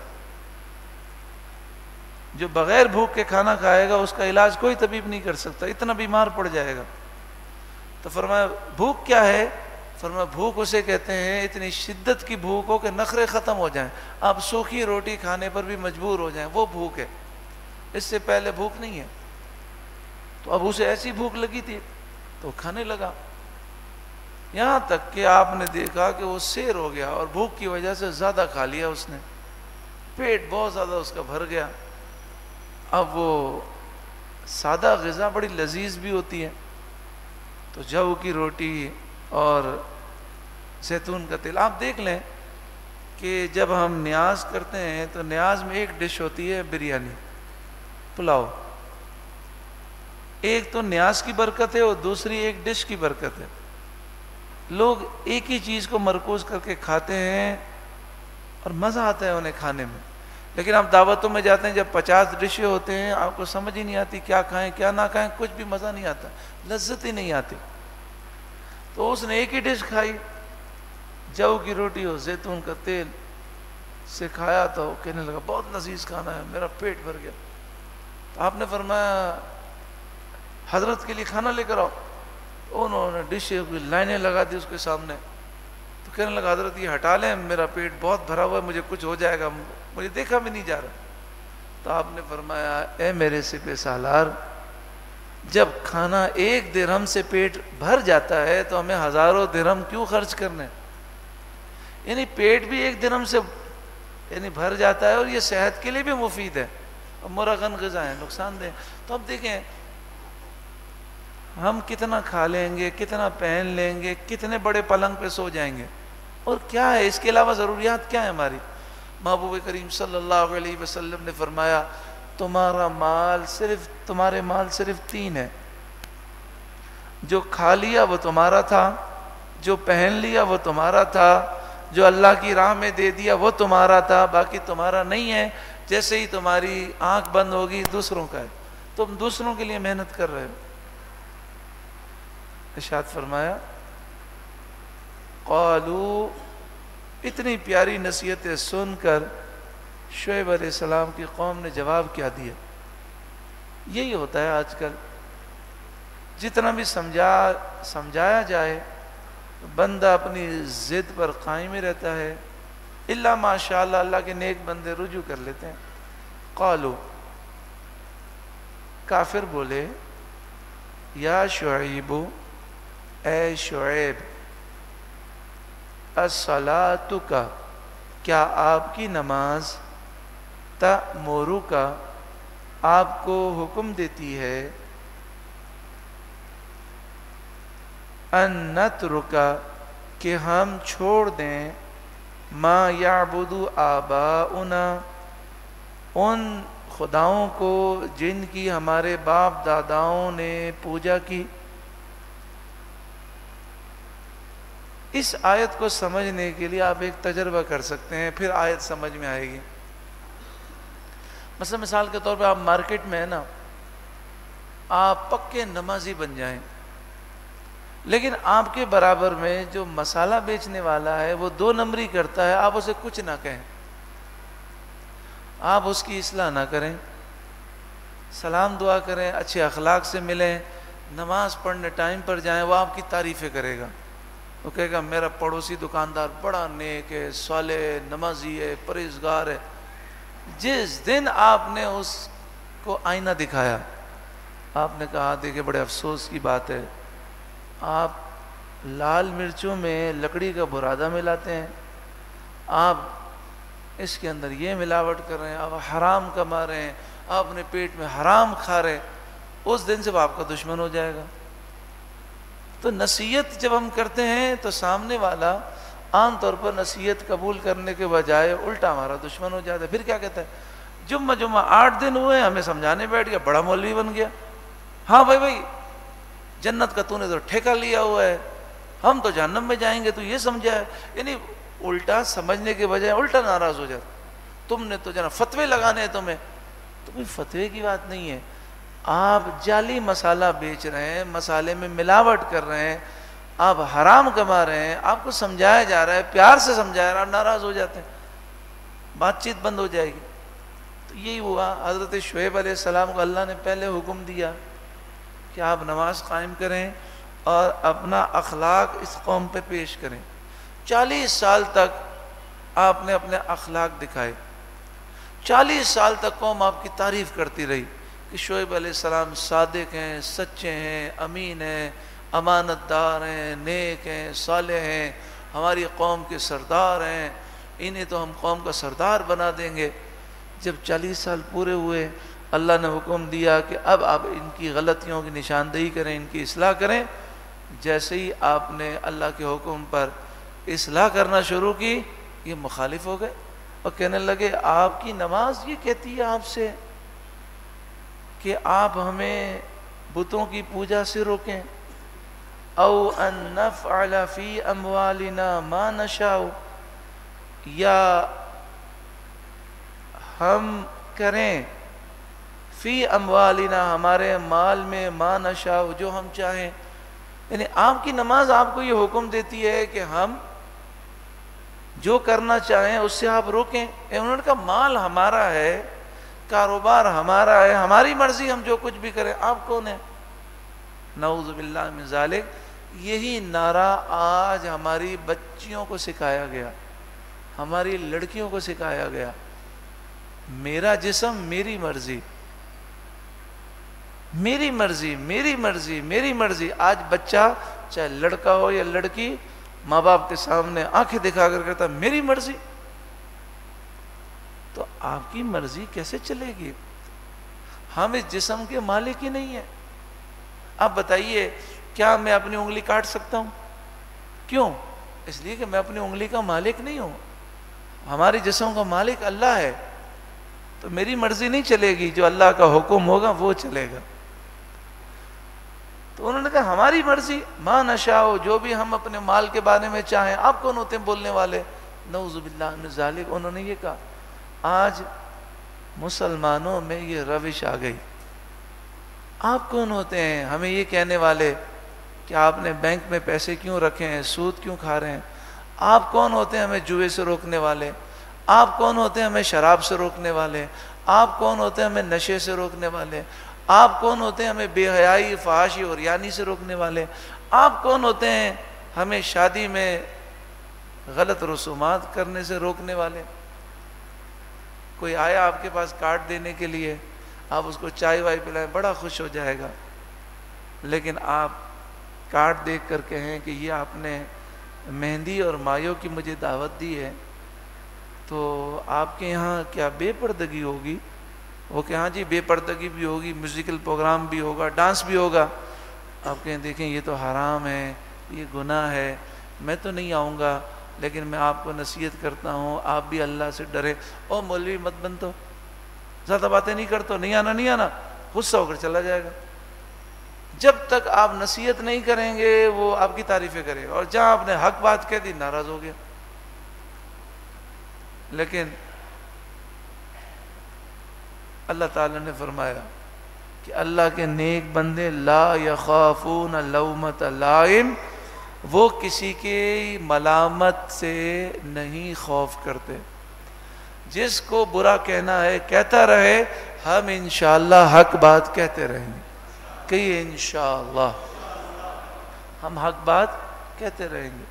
جو بغیر بھوک کے کھانا کھائے گا اس کا علاج کوئی طبیب نہیں کر سکتا، اتنا بیمار پڑ جائے گا۔ تو فرمایا بھوک کیا ہے؟ فرمایا بھوک اسے کہتے ہیں اتنی شدت کی بھوک ہو کہ نخرے ختم ہو جائیں، آپ سوکھی روٹی کھانے پر بھی مجبور ہو جائیں، وہ بھوک ہے، اس سے پہلے بھوک نہیں ہے۔ تو اب اسے ایسی بھوک لگی تھی تو کھانے لگا، یہاں تک کہ آپ نے دیکھا کہ وہ سیر ہو گیا اور بھوک کی وجہ سے زیادہ کھا لیا اس نے، پیٹ بہت زیادہ اس کا بھر گیا۔ اب وہ سادہ غذا بڑی لذیذ بھی ہوتی ہے، تو جو کی روٹی اور زیتون کا تیل۔ آپ دیکھ لیں کہ جب ہم نیاز کرتے ہیں تو نیاز میں ایک ڈش ہوتی ہے بریانی، پلاؤ، ایک تو نیاز کی برکت ہے اور دوسری ایک ڈش کی برکت ہے۔ لوگ ایک ہی چیز کو مرکوز کر کے کھاتے ہیں اور مزہ آتا ہے انہیں کھانے میں، لیکن آپ دعوتوں میں جاتے ہیں جب 50 ڈشیں ہوتے ہیں آپ کو سمجھ ہی نہیں آتی کیا کھائیں کیا نہ کھائیں، کچھ بھی مزہ نہیں آتا، لذت ہی نہیں آتی۔ تو اس نے ایک ہی ڈش کھائی، جو کی روٹی اور زیتون کا تیل سے کھایا تو کہنے لگا بہت لذیذ کھانا ہے، میرا پیٹ بھر گیا۔ تو آپ نے فرمایا حضرت کے لیے کھانا لے کر آؤ. انہوں نے ڈش لائنیں لگا دی اس کے سامنے. تو کہنے لگا حضرت یہ ہٹا لیں, میرا پیٹ بہت بھرا ہوا ہے, مجھے کچھ ہو جائے گا, مجھے دیکھا بھی نہیں جا رہا. تو آپ نے فرمایا اے میرے سپہ سالار, جب کھانا 1 درہم سے پیٹ بھر جاتا ہے تو ہمیں ہزاروں درہم کیوں خرچ کرنے. یعنی پیٹ بھی 1 درہم سے یعنی بھر جاتا ہے, اور یہ صحت کے لیے بھی مفید ہے, اور مرغن غذا ہے, نقصان دہ. تو اب دیکھیں ہم کتنا کھا لیں گے, کتنا پہن لیں گے, کتنے بڑے پلنگ پہ سو جائیں گے, اور کیا ہے اس کے علاوہ ضروریات کیا ہے ہماری. محبوب کریم صلی اللہ علیہ وسلم نے فرمایا تمہارے مال صرف 3 ہے. جو کھا لیا وہ تمہارا تھا, جو پہن لیا وہ تمہارا تھا, جو اللہ کی راہ میں دے دیا وہ تمہارا تھا, باقی تمہارا نہیں ہے. جیسے ہی تمہاری آنکھ بند ہوگی دوسروں کا ہے, تم دوسروں کے لیے محنت کر رہے ہو. ارشاد فرمایا قالو, اتنی پیاری نصیحتیں سن کر شعیب علیہ السلام کی قوم نے جواب کیا دیا. یہی ہوتا ہے آج کل, جتنا بھی سمجھایا جائے بندہ اپنی ضد پر قائم ہی رہتا ہے, الا ماشاءاللہ اللہ کے نیک بندے رجوع کر لیتے ہیں. قالو, کافر بولے یا شعیب, اے شعیب, الصلاۃ, کیا آپ کی نماز, تأمرک, آپ کو حکم دیتی ہے, ان نترک, کہ ہم چھوڑ دیں, ما یعبد آباؤنا, ان خداؤں کو جن کی ہمارے باپ داداؤں نے پوجا کی. اس آیت کو سمجھنے کے لیے آپ ایک تجربہ کر سکتے ہیں, پھر آیت سمجھ میں آئے گی. مثال کے طور پہ آپ مارکیٹ میں ہیں نا, آپ پکے نمازی بن جائیں, لیکن آپ کے برابر میں جو مسالہ بیچنے والا ہے وہ 2 نمبری کرتا ہے, آپ اسے کچھ نہ کہیں, آپ اس کی اصلاح نہ کریں, سلام دعا کریں, اچھے اخلاق سے ملیں, نماز پڑھنے ٹائم پر جائیں, وہ آپ کی تعریفیں کرے گا. وہ کہے گا میرا پڑوسی دکاندار بڑا نیک ہے, صالح, نمازی ہے, پرہیزگار ہے. جس دن آپ نے اس کو آئینہ دکھایا, آپ نے کہا دیکھیں بڑے افسوس کی بات ہے, آپ لال مرچوں میں لکڑی کا برادہ ملاتے ہیں, آپ اس کے اندر یہ ملاوٹ کر رہے ہیں, آپ حرام کما رہے ہیں, آپ اپنے پیٹ میں حرام کھا رہے ہیں. اس دن سے وہ آپ کا دشمن ہو جائے گا. تو نصیحت جب ہم کرتے ہیں تو سامنے والا عام طور پر نصیحت قبول کرنے کے بجائے الٹا ہمارا دشمن ہو جاتا ہے. پھر کیا کہتا ہے, جمعہ 8 دن ہوئے ہمیں سمجھانے بیٹھ گیا, بڑا مولوی بن گیا. ہاں بھائی جنت کا تو نے تو ٹھیکہ لیا ہوا ہے, ہم تو جہنم میں جائیں گے, تو یہ سمجھا ہے. یعنی الٹا سمجھنے کے بجائے الٹا ناراض ہو جاتا, تم نے تو جناب فتوے لگانے ہیں تمہیں. تو کوئی فتوے کی بات نہیں ہے, آپ جعلی مسالہ بیچ رہے ہیں, مسالے میں ملاوٹ کر رہے ہیں, آپ حرام کما رہے ہیں, آپ کو سمجھایا جا رہا ہے, پیار سے سمجھایا رہا, ناراض ہو جاتے ہیں, بات چیت بند ہو جائے گی. تو یہی ہوا, حضرت شعیب علیہ السلام کو اللہ نے پہلے حکم دیا کہ آپ نماز قائم کریں اور اپنا اخلاق اس قوم پہ پیش کریں. 40 سال تک آپ نے اپنے اخلاق دکھائے, 40 سال تک قوم آپ کی تعریف کرتی رہی کہ شعیب علیہ السلام صادق ہیں, سچے ہیں, امین ہیں, امانت دار ہیں, نیک ہیں, صالح ہیں, ہماری قوم کے سردار ہیں, انہیں تو ہم قوم کا سردار بنا دیں گے. جب 40 سال پورے ہوئے, اللہ نے حکم دیا کہ اب آپ ان کی غلطیوں کی نشاندہی کریں, ان کی اصلاح کریں. جیسے ہی آپ نے اللہ کے حکم پر اصلاح کرنا شروع کی, یہ مخالف ہو گئے اور کہنے لگے آپ کی نماز یہ کہتی ہے آپ سے کہ آپ ہمیں بتوں کی پوجا سے روکیں, او ان نفعل فی اموالنا ما نشاء, یا ہم کریں فی اموالنا ہمارے مال میں ما نشاء جو ہم چاہیں. یعنی آپ کی نماز آپ کو یہ حکم دیتی ہے کہ ہم جو کرنا چاہیں اس سے آپ روکیں. انہوں نے کہا مال ہمارا ہے, کاروبار ہمارا ہے، ہماری مرضی، ہم جو کچھ بھی کریں، آپ کون ہیں؟ نعوذ باللہ من ذالک۔ یہی نعرہ آج ہماری بچیوں کو سکھایا گیا، ہماری لڑکیوں کو سکھایا گیا، میرا جسم میری مرضی، میری مرضی، میری مرضی، میری مرضی۔ آج بچہ چاہے لڑکا ہو یا لڑکی ماں باپ کے سامنے آنکھیں دکھا کر کہتا میری مرضی۔ تو آپ کی مرضی کیسے چلے گی؟ ہم اس جسم کے مالک ہی نہیں ہیں۔ آپ بتائیے کیا میں اپنی انگلی کاٹ سکتا ہوں؟ کیوں؟ اس لیے کہ میں اپنی انگلی کا مالک نہیں ہوں، ہماری جسم کا مالک اللہ ہے، تو میری مرضی نہیں چلے گی، جو اللہ کا حکم ہوگا وہ چلے گا۔ تو انہوں نے کہا ہماری مرضی، ما نشاء، جو بھی ہم اپنے مال کے بارے میں چاہیں۔ آپ کون ہوتے ہیں بولنے والے؟ نعوذ باللہ من ذالک۔ انہوں نے یہ کہا۔ آج مسلمانوں میں یہ روش آ گئی۔ آپ کون ہوتے ہیں ہمیں یہ کہنے والے کہ آپ نے بینک میں پیسے کیوں رکھے ہیں، سود کیوں کھا رہے ہیں؟ آپ کون ہوتے ہیں ہمیں جوئے سے روکنے والے؟ آپ کون ہوتے ہیں ہمیں شراب سے روکنے والے؟ آپ کون ہوتے ہیں ہمیں نشے سے روکنے والے؟ آپ کون ہوتے ہیں ہمیں بے حیائی، فحاشی اور یانی سے روکنے والے؟ آپ کون ہوتے ہیں ہمیں شادی میں غلط رسومات کرنے سے روکنے والے؟ کوئی آیا آپ کے پاس کارڈ دینے کے لیے، آپ اس کو چائے وائے پلائیں، بڑا خوش ہو جائے گا، لیکن آپ کارڈ دیکھ کر کہیں کہ یہ آپ نے مہندی اور مایوں کی مجھے دعوت دی ہے، تو آپ کے یہاں کیا بے پردگی ہوگی؟ وہ کہ ہاں جی بے پردگی بھی ہوگی، میوزیکل پروگرام بھی ہوگا، ڈانس بھی ہوگا۔ آپ کہیں دیکھیں یہ تو حرام ہے، یہ گناہ ہے، میں تو نہیں آؤں گا، لیکن میں آپ کو نصیحت کرتا ہوں آپ بھی اللہ سے ڈریں۔ او مولوی مت بن، تو زیادہ باتیں نہیں کرتا، نہیں آنا نہیں آنا، غصہ ہو کر چلا جائے گا۔ جب تک آپ نصیحت نہیں کریں گے وہ آپ کی تعریفیں کرے گا، اور جہاں آپ نے حق بات کہہ دی ناراض ہو گیا۔ لیکن اللہ تعالیٰ نے فرمایا کہ اللہ کے نیک بندے لا یخافون لومۃ لائم، وہ کسی کی ملامت سے نہیں خوف کرتے۔ جس کو برا کہنا ہے کہتا رہے، ہم انشاءاللہ حق بات کہتے رہیں گے، کہیے انشاءاللہ ہم حق بات کہتے رہیں گے۔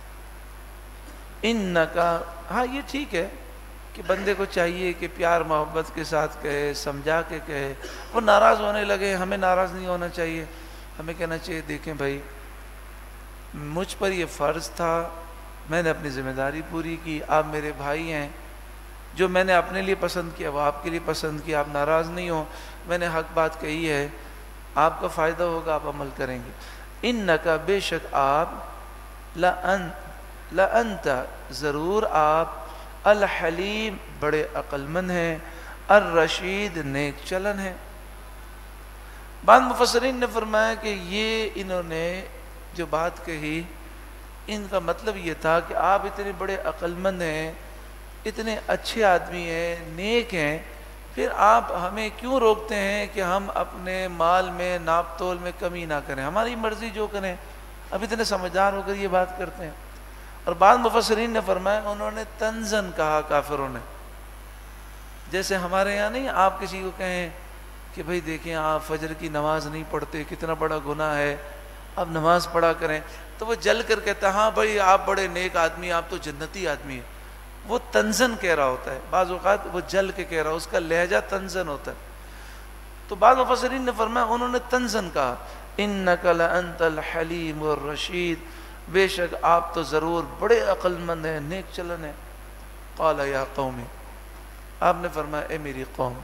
انکا، ہاں یہ ٹھیک ہے کہ بندے کو چاہیے کہ پیار محبت کے ساتھ کہے، سمجھا کے کہے۔ وہ ناراض ہونے لگے، ہمیں ناراض نہیں ہونا چاہیے، ہمیں کہنا چاہیے دیکھیں بھائی مجھ پر یہ فرض تھا، میں نے اپنی ذمہ داری پوری کی، آپ میرے بھائی ہیں، جو میں نے اپنے لیے پسند کیا وہ آپ کے لیے پسند کیا، آپ ناراض نہیں ہو، میں نے حق بات کہی ہے، آپ کا فائدہ ہوگا، آپ عمل کریں گے۔ انکا، بے شک آپ، لأنت، ضرور آپ، الحلیم، بڑے عقل مند ہیں، الرشید، نیک چلن ہیں۔ بعض مفسرین نے فرمایا کہ یہ انہوں نے جو بات کہی ان کا مطلب یہ تھا کہ آپ اتنے بڑے عقل مند ہیں، اتنے اچھے آدمی ہیں، نیک ہیں، پھر آپ ہمیں کیوں روکتے ہیں کہ ہم اپنے مال میں ناپ تول میں کمی نہ کریں، ہماری مرضی جو کریں؟ اب اتنے سمجھدار ہو کر یہ بات کرتے ہیں۔ اور بعض مفسرین نے فرمایا انہوں نے تنزن کہا کافروں نے، جیسے ہمارے یہاں نہیں آپ کسی کو کہیں کہ بھئی دیکھیں آپ فجر کی نماز نہیں پڑھتے، کتنا بڑا گناہ ہے، آپ نماز پڑھا کریں، تو وہ جل کر کہتا ہے ہاں بھئی آپ بڑے نیک آدمی، آپ تو جنتی آدمی ہیں۔ وہ تنزن کہہ رہا ہوتا ہے، بعض اوقات وہ جل کے کہہ رہا، اس کا لہجہ تنزن ہوتا ہے۔ تو بعض مفسرین نے فرمایا انہوں نے تنزن کہا، انک لانت الحلیم الرشید، بے شک آپ تو ضرور بڑے عقل مند ہیں، نیک چلن ہیں۔ قال یا قوم، آپ نے فرمایا اے میری قوم،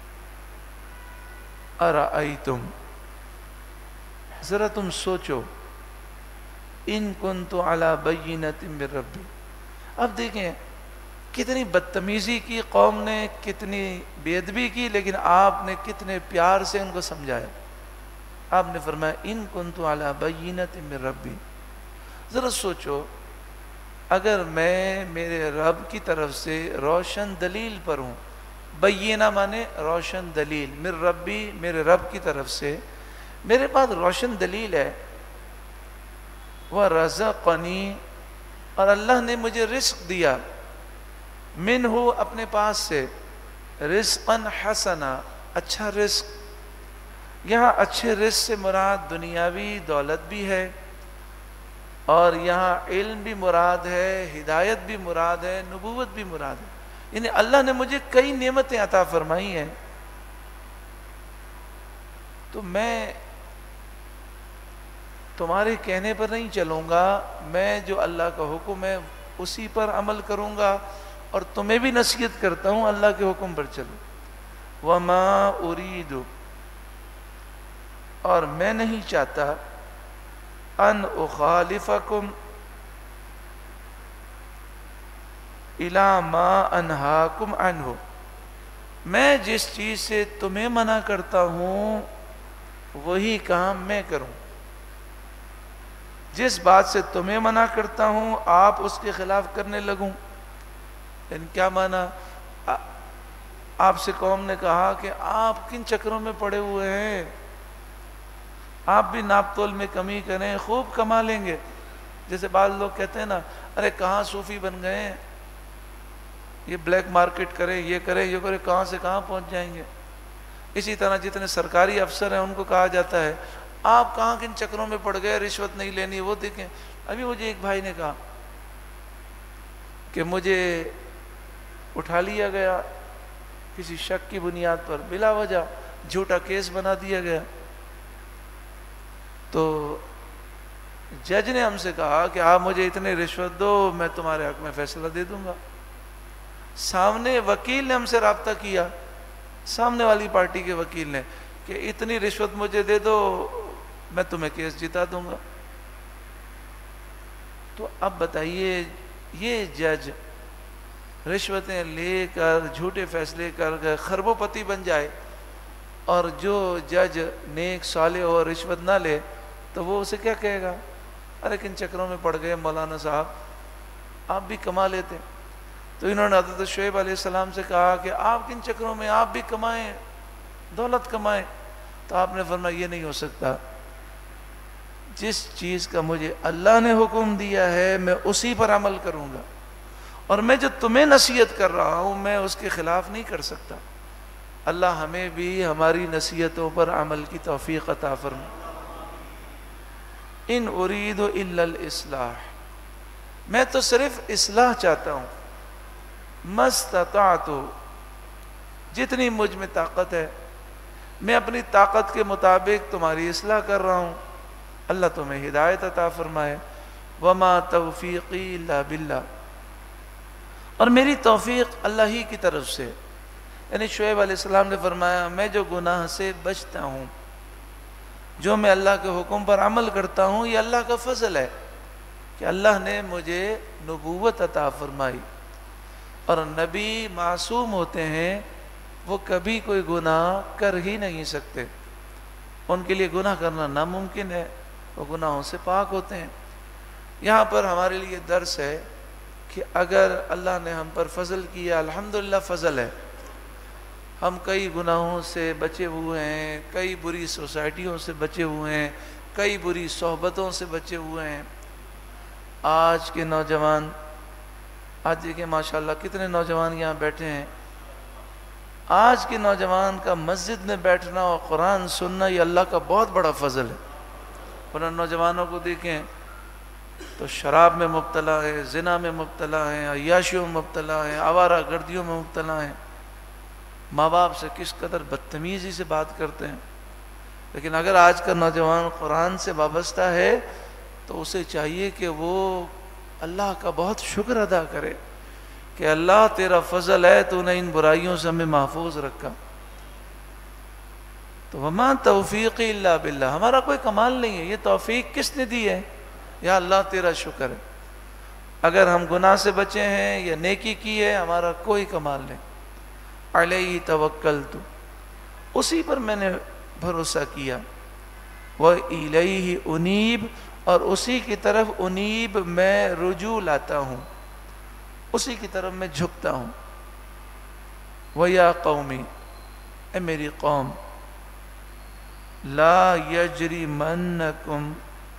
ارأیتم، ذرا تم سوچو، ان کنت علی بینۃ من ربی، اب دیکھیں کتنی بدتمیزی کی قوم نے، کتنی بے ادبی کی، لیکن آپ نے کتنے پیار سے ان کو سمجھایا۔ آپ نے فرمایا ان کنت علی بینۃ من ربی، ذرا سوچو اگر میں میرے رب کی طرف سے روشن دلیل پر ہوں، بینہ مانے روشن دلیل، من ربی، میرے رب کی طرف سے میرے پاس روشن دلیل ہے، وَرَزَقَنِي، اور اللہ نے مجھے رزق دیا، منہ، اپنے پاس سے، رزقا حسنا، اچھا رزق. یہاں اچھے رزق سے مراد دنیاوی دولت بھی ہے، اور یہاں علم بھی مراد ہے، ہدایت بھی مراد ہے، نبوت بھی مراد ہے. یعنی اللہ نے مجھے کئی نعمتیں عطا فرمائی ہیں، تو میں تمہارے کہنے پر نہیں چلوں گا، میں جو اللہ کا حکم ہے اسی پر عمل کروں گا، اور تمہیں بھی نصیحت کرتا ہوں اللہ کے حکم پر چلو. وما اريد، اور میں نہیں چاہتا، ان اخالفکم الی ما انہاکم عنہ، میں جس چیز سے تمہیں منع کرتا ہوں وہی کام میں کروں. جس بات سے تمہیں منع کرتا ہوں آپ اس کے خلاف کرنے لگوں. ان کیا معنی؟ آپ سے قوم نے کہا کہ آپ کن چکروں میں پڑے ہوئے ہیں، آپ بھی ناپ تول میں کمی کریں، خوب کما لیں گے. جیسے بعض لوگ کہتے ہیں نا، ارے کہاں صوفی بن گئے ہیں، یہ بلیک مارکیٹ کرے، یہ کرے، یہ کرے، کہاں سے کہاں پہنچ جائیں گے. اسی طرح جتنے سرکاری افسر ہیں ان کو کہا جاتا ہے آپ کہاں کن چکروں میں پڑ گئے، رشوت نہیں لینی. وہ دیکھیں، ابھی مجھے ایک بھائی نے کہا کہ مجھے اٹھا لیا گیا کسی شک کی بنیاد پر، بلا وجہ جھوٹا کیس بنا دیا گیا. تو جج نے ہم سے کہا کہ آپ مجھے اتنے رشوت دو، میں تمہارے حق میں فیصلہ دے دوں گا. سامنے وکیل نے ہم سے رابطہ کیا، سامنے والی پارٹی کے وکیل نے، کہ اتنی رشوت مجھے دے دو میں تمہیں کیس جتا دوں گا. تو اب بتائیے، یہ جج رشوتیں لے کر جھوٹے فیصلے کر کے خربوں پتی بن جائے، اور جو جج نیک صالح اور رشوت نہ لے تو وہ اسے کیا کہے گا، ارے کن چکروں میں پڑ گئے مولانا صاحب، آپ بھی کما لیتے. تو انہوں نے حضرت شعیب علیہ السلام سے کہا کہ آپ کن چکروں میں، آپ بھی کمائیں، دولت کمائیں. تو آپ نے فرمایا یہ نہیں ہو سکتا، جس چیز کا مجھے اللہ نے حکم دیا ہے میں اسی پر عمل کروں گا، اور میں جو تمہیں نصیحت کر رہا ہوں میں اس کے خلاف نہیں کر سکتا. اللہ ہمیں بھی ہماری نصیحتوں پر عمل کی توفیق عطا فرمائے. ان اريد الا الاصلاح، میں تو صرف اصلاح چاہتا ہوں. ما استطعت، جتنی مجھ میں طاقت ہے میں اپنی طاقت کے مطابق تمہاری اصلاح کر رہا ہوں. اللہ تمہیں ہدایت عطا فرمائے. وما توفیقی الا باللہ، اور میری توفیق اللہ ہی کی طرف سے. یعنی شعیب علیہ السلام نے فرمایا میں جو گناہ سے بچتا ہوں، جو میں اللہ کے حکم پر عمل کرتا ہوں، یہ اللہ کا فضل ہے کہ اللہ نے مجھے نبوت عطا فرمائی. اور نبی معصوم ہوتے ہیں، وہ کبھی کوئی گناہ کر ہی نہیں سکتے، ان کے لیے گناہ کرنا ناممکن ہے، وہ گناہوں سے پاک ہوتے ہیں. یہاں پر ہمارے لیے درس ہے کہ اگر اللہ نے ہم پر فضل کیا، الحمدللہ فضل ہے، ہم کئی گناہوں سے بچے ہوئے ہیں، کئی بری سوسائٹیوں سے بچے ہوئے ہیں، کئی بری صحبتوں سے بچے ہوئے ہیں. آج کے نوجوان، آج دیکھیں ماشاءاللہ کتنے نوجوان یہاں بیٹھے ہیں. آج کے نوجوان کا مسجد میں بیٹھنا اور قرآن سننا یہ اللہ کا بہت بڑا فضل ہے. ورنہ نوجوانوں کو دیکھیں تو شراب میں مبتلا ہے، زنا میں مبتلا ہیں، عیاشیوں میں مبتلا ہیں، آوارہ گردیوں میں مبتلا ہیں، ماں باپ سے کس قدر بدتمیزی سے بات کرتے ہیں. لیکن اگر آج کا نوجوان قرآن سے وابستہ ہے تو اسے چاہیے کہ وہ اللہ کا بہت شکر ادا کرے کہ اللہ تیرا فضل ہے، تو نے ان برائیوں سے ہمیں محفوظ رکھا. تو وما توفیقی الا باللہ، ہمارا کوئی کمال نہیں ہے، یہ توفیق کس نے دی ہے؟ یا اللہ تیرا شکر ہے. اگر ہم گناہ سے بچے ہیں یا نیکی کی ہے، ہمارا کوئی کمال نہیں. علیہ توکلت، اسی پر میں نے بھروسہ کیا. وإلیہ انیب، اور اسی کی طرف انیب میں رجوع لاتا ہوں، اسی کی طرف میں جھکتا ہوں. ویا قومی، اے میری قوم، لا یجرمنکم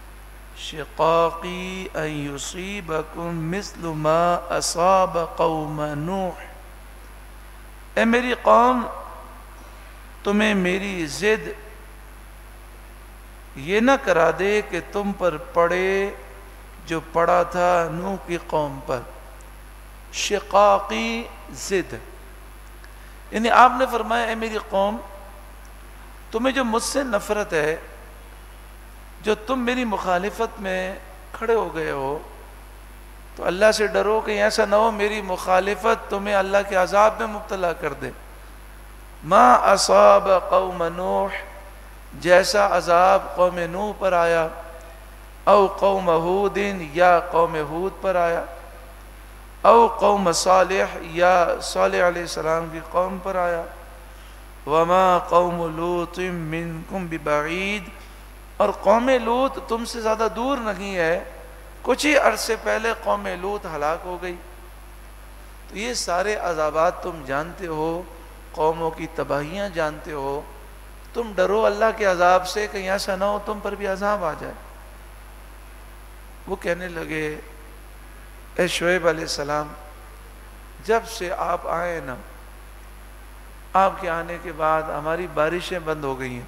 شقاقی ان یصیبکم مثل ما اصاب قوم نوح. اے میری قوم تمہیں میری ضد یہ نہ کرا دے کہ تم پر پڑے جو پڑا تھا نوح کی قوم پر، شقاقی ضد، یعنی آپ نے فرمایا اے میری قوم تمہیں جو مجھ سے نفرت ہے، جو تم میری مخالفت میں کھڑے ہو گئے ہو، تو اللہ سے ڈرو کہ ایسا نہ ہو میری مخالفت تمہیں اللہ کے عذاب میں مبتلا کر دے۔ ما اصاب قوم نوح، جیسا عذاب قوم نوح پر آیا، او قوم ہود، یا قوم ہود پر آیا، او قوم صالح، یا صالح علیہ السلام کی قوم پر آیا، وما قوم لوط منکم ببعید، اور قوم لوط تم سے زیادہ دور نہیں ہے، کچھ ہی عرصے پہلے قوم لوط ہلاک ہو گئی۔ تو یہ سارے عذابات تم جانتے ہو، قوموں کی تباہیاں جانتے ہو، تم ڈرو اللہ کے عذاب سے کہیں ایسا نہ ہو تم پر بھی عذاب آ جائے۔ وہ کہنے لگے اے شعیب علیہ السلام جب سے آپ آئے نا، آپ کے آنے کے بعد ہماری بارشیں بند ہو گئی ہیں،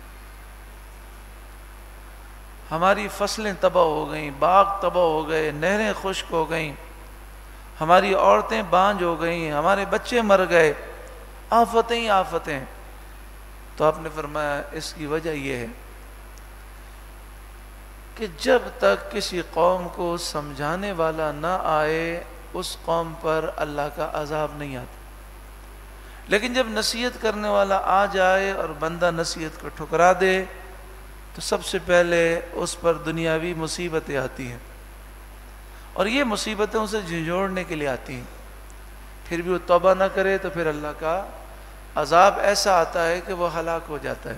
ہماری فصلیں تباہ ہو گئیں، باغ تباہ ہو گئے، نہریں خشک ہو گئیں، ہماری عورتیں بانجھ ہو گئیں، ہمارے بچے مر گئے، آفتیں ہی آفتیں۔ تو آپ نے فرمایا اس کی وجہ یہ ہے کہ جب تک کسی قوم کو سمجھانے والا نہ آئے اس قوم پر اللہ کا عذاب نہیں آتا، لیکن جب نصیحت کرنے والا آ جائے اور بندہ نصیحت کو ٹھکرا دے تو سب سے پہلے اس پر دنیاوی مصیبتیں آتی ہیں، اور یہ مصیبتیں اسے جھنجھوڑنے کے لیے آتی ہیں، پھر بھی وہ توبہ نہ کرے تو پھر اللہ کا عذاب ایسا آتا ہے کہ وہ ہلاک ہو جاتا ہے۔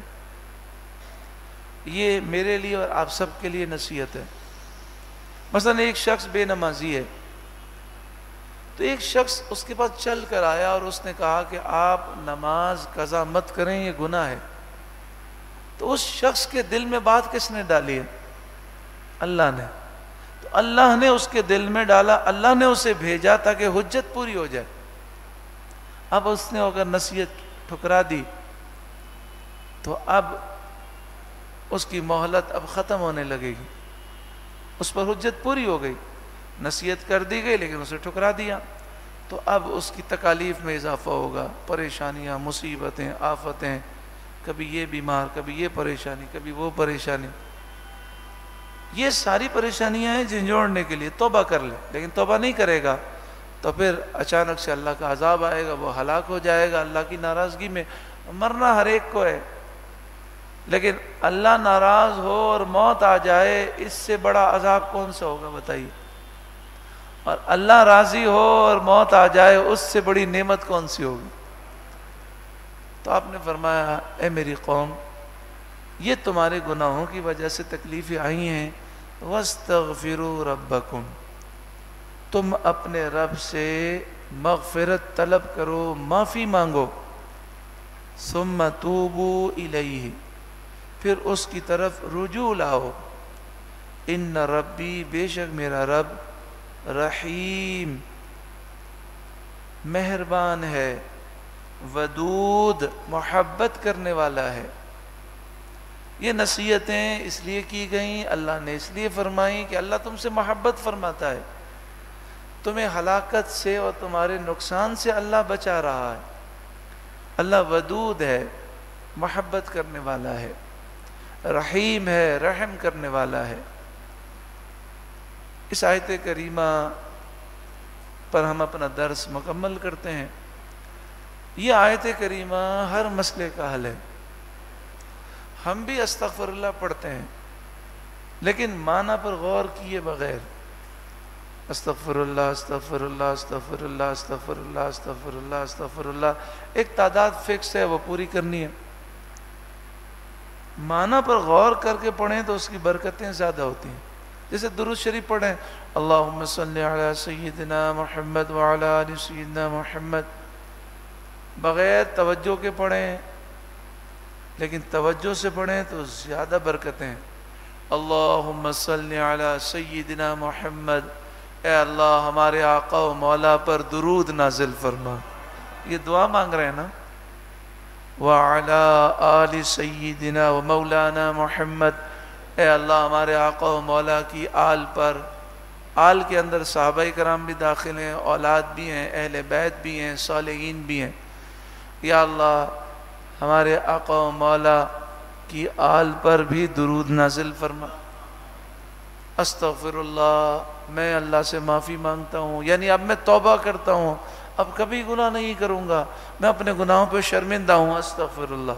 یہ میرے لیے اور آپ سب کے لیے نصیحت ہے۔ مثلا ایک شخص بے نمازی ہے، تو ایک شخص اس کے پاس چل کر آیا اور اس نے کہا کہ آپ نماز قضا مت کریں، یہ گناہ ہے۔ تو اس شخص کے دل میں بات کس نے ڈالی ہے؟ اللہ نے۔ تو اللہ نے اس کے دل میں ڈالا، اللہ نے اسے بھیجا تاکہ حجت پوری ہو جائے۔ اب اس نے اگر نصیحت ٹھکرا دی تو اب اس کی مہلت اب ختم ہونے لگے گی، اس پر حجت پوری ہو گئی، نصیحت کر دی گئی لیکن اسے ٹھکرا دیا، تو اب اس کی تکالیف میں اضافہ ہوگا، پریشانیاں، مصیبتیں، آفتیں، کبھی یہ بیمار، کبھی یہ پریشانی، کبھی وہ پریشانی۔ یہ ساری پریشانیاں ہیں جھنجھوڑنے کے لیے، توبہ کر لے، لیکن توبہ نہیں کرے گا تو پھر اچانک سے اللہ کا عذاب آئے گا، وہ ہلاک ہو جائے گا۔ اللہ کی ناراضگی میں مرنا ہر ایک کو ہے، لیکن اللہ ناراض ہو اور موت آ جائے اس سے بڑا عذاب کون سا ہوگا بتائیے؟ اور اللہ راضی ہو اور موت آ جائے اس سے بڑی نعمت کون سی ہوگی؟ تو آپ نے فرمایا اے میری قوم یہ تمہارے گناہوں کی وجہ سے تکلیفیں آئی ہیں، وَاسْتَغْفِرُوا رَبَّكُمْ، تم اپنے رب سے مغفرت طلب کرو، معافی مانگو، ثُمَّ تُوبُوا إِلَيْهِ، پھر اس کی طرف رجوع لاؤ، ان ربی، بے شک میرا رب، رحیم، مہربان ہے، ودود، محبت کرنے والا ہے۔ یہ نصیحتیں اس لیے کی گئیں، اللہ نے اس لیے فرمائیں کہ اللہ تم سے محبت فرماتا ہے، تمہیں ہلاکت سے اور تمہارے نقصان سے اللہ بچا رہا ہے۔ اللہ ودود ہے، محبت کرنے والا ہے، رحیم ہے، رحم کرنے والا ہے۔ اس آیت کریمہ پر ہم اپنا درس مکمل کرتے ہیں۔ یہ آیت کریمہ ہر مسئلے کا حل ہے۔ ہم بھی استغفر اللہ پڑھتے ہیں لیکن معنی پر غور کیے بغیر استغفر اللہ استغفر اللہ استغفر اللہ استغفر اللہ استغفر اللہ استغفر اللہ، ایک تعداد فکس ہے وہ پوری کرنی ہے۔ معنی پر غور کر کے پڑھیں تو اس کی برکتیں زیادہ ہوتی ہیں۔ جیسے درود شریف پڑھیں، اللہم صلی علی سیدنا محمد وعلی آل سیدنا محمد، بغیر توجہ کے پڑھیں لیکن توجہ سے پڑھیں تو زیادہ برکتیں ہیں۔ اللہم صلی علی سیدنا محمد، اے اللہ ہمارے آقا و مولا پر درود نازل فرما، یہ دعا مانگ رہے ہیں نا، وَعَلَىٰ آلِ سَيِّدِنَا وَمَوْلَانَا محمد، اے اللہ ہمارے آقا و مولا کی آل پر، آل کے اندر صحابہ کرام بھی داخل ہیں، اولاد بھی ہیں، اہل بیت بھی ہیں، صالحین بھی ہیں، یا اللہ ہمارے آقا و مولا کی آل پر بھی درود نازل فرما۔ استغفر اللہ، میں اللہ سے معافی مانگتا ہوں، یعنی اب میں توبہ کرتا ہوں، اب کبھی گناہ نہیں کروں گا، میں اپنے گناہوں پہ شرمندہ ہوں، استغفر اللہ۔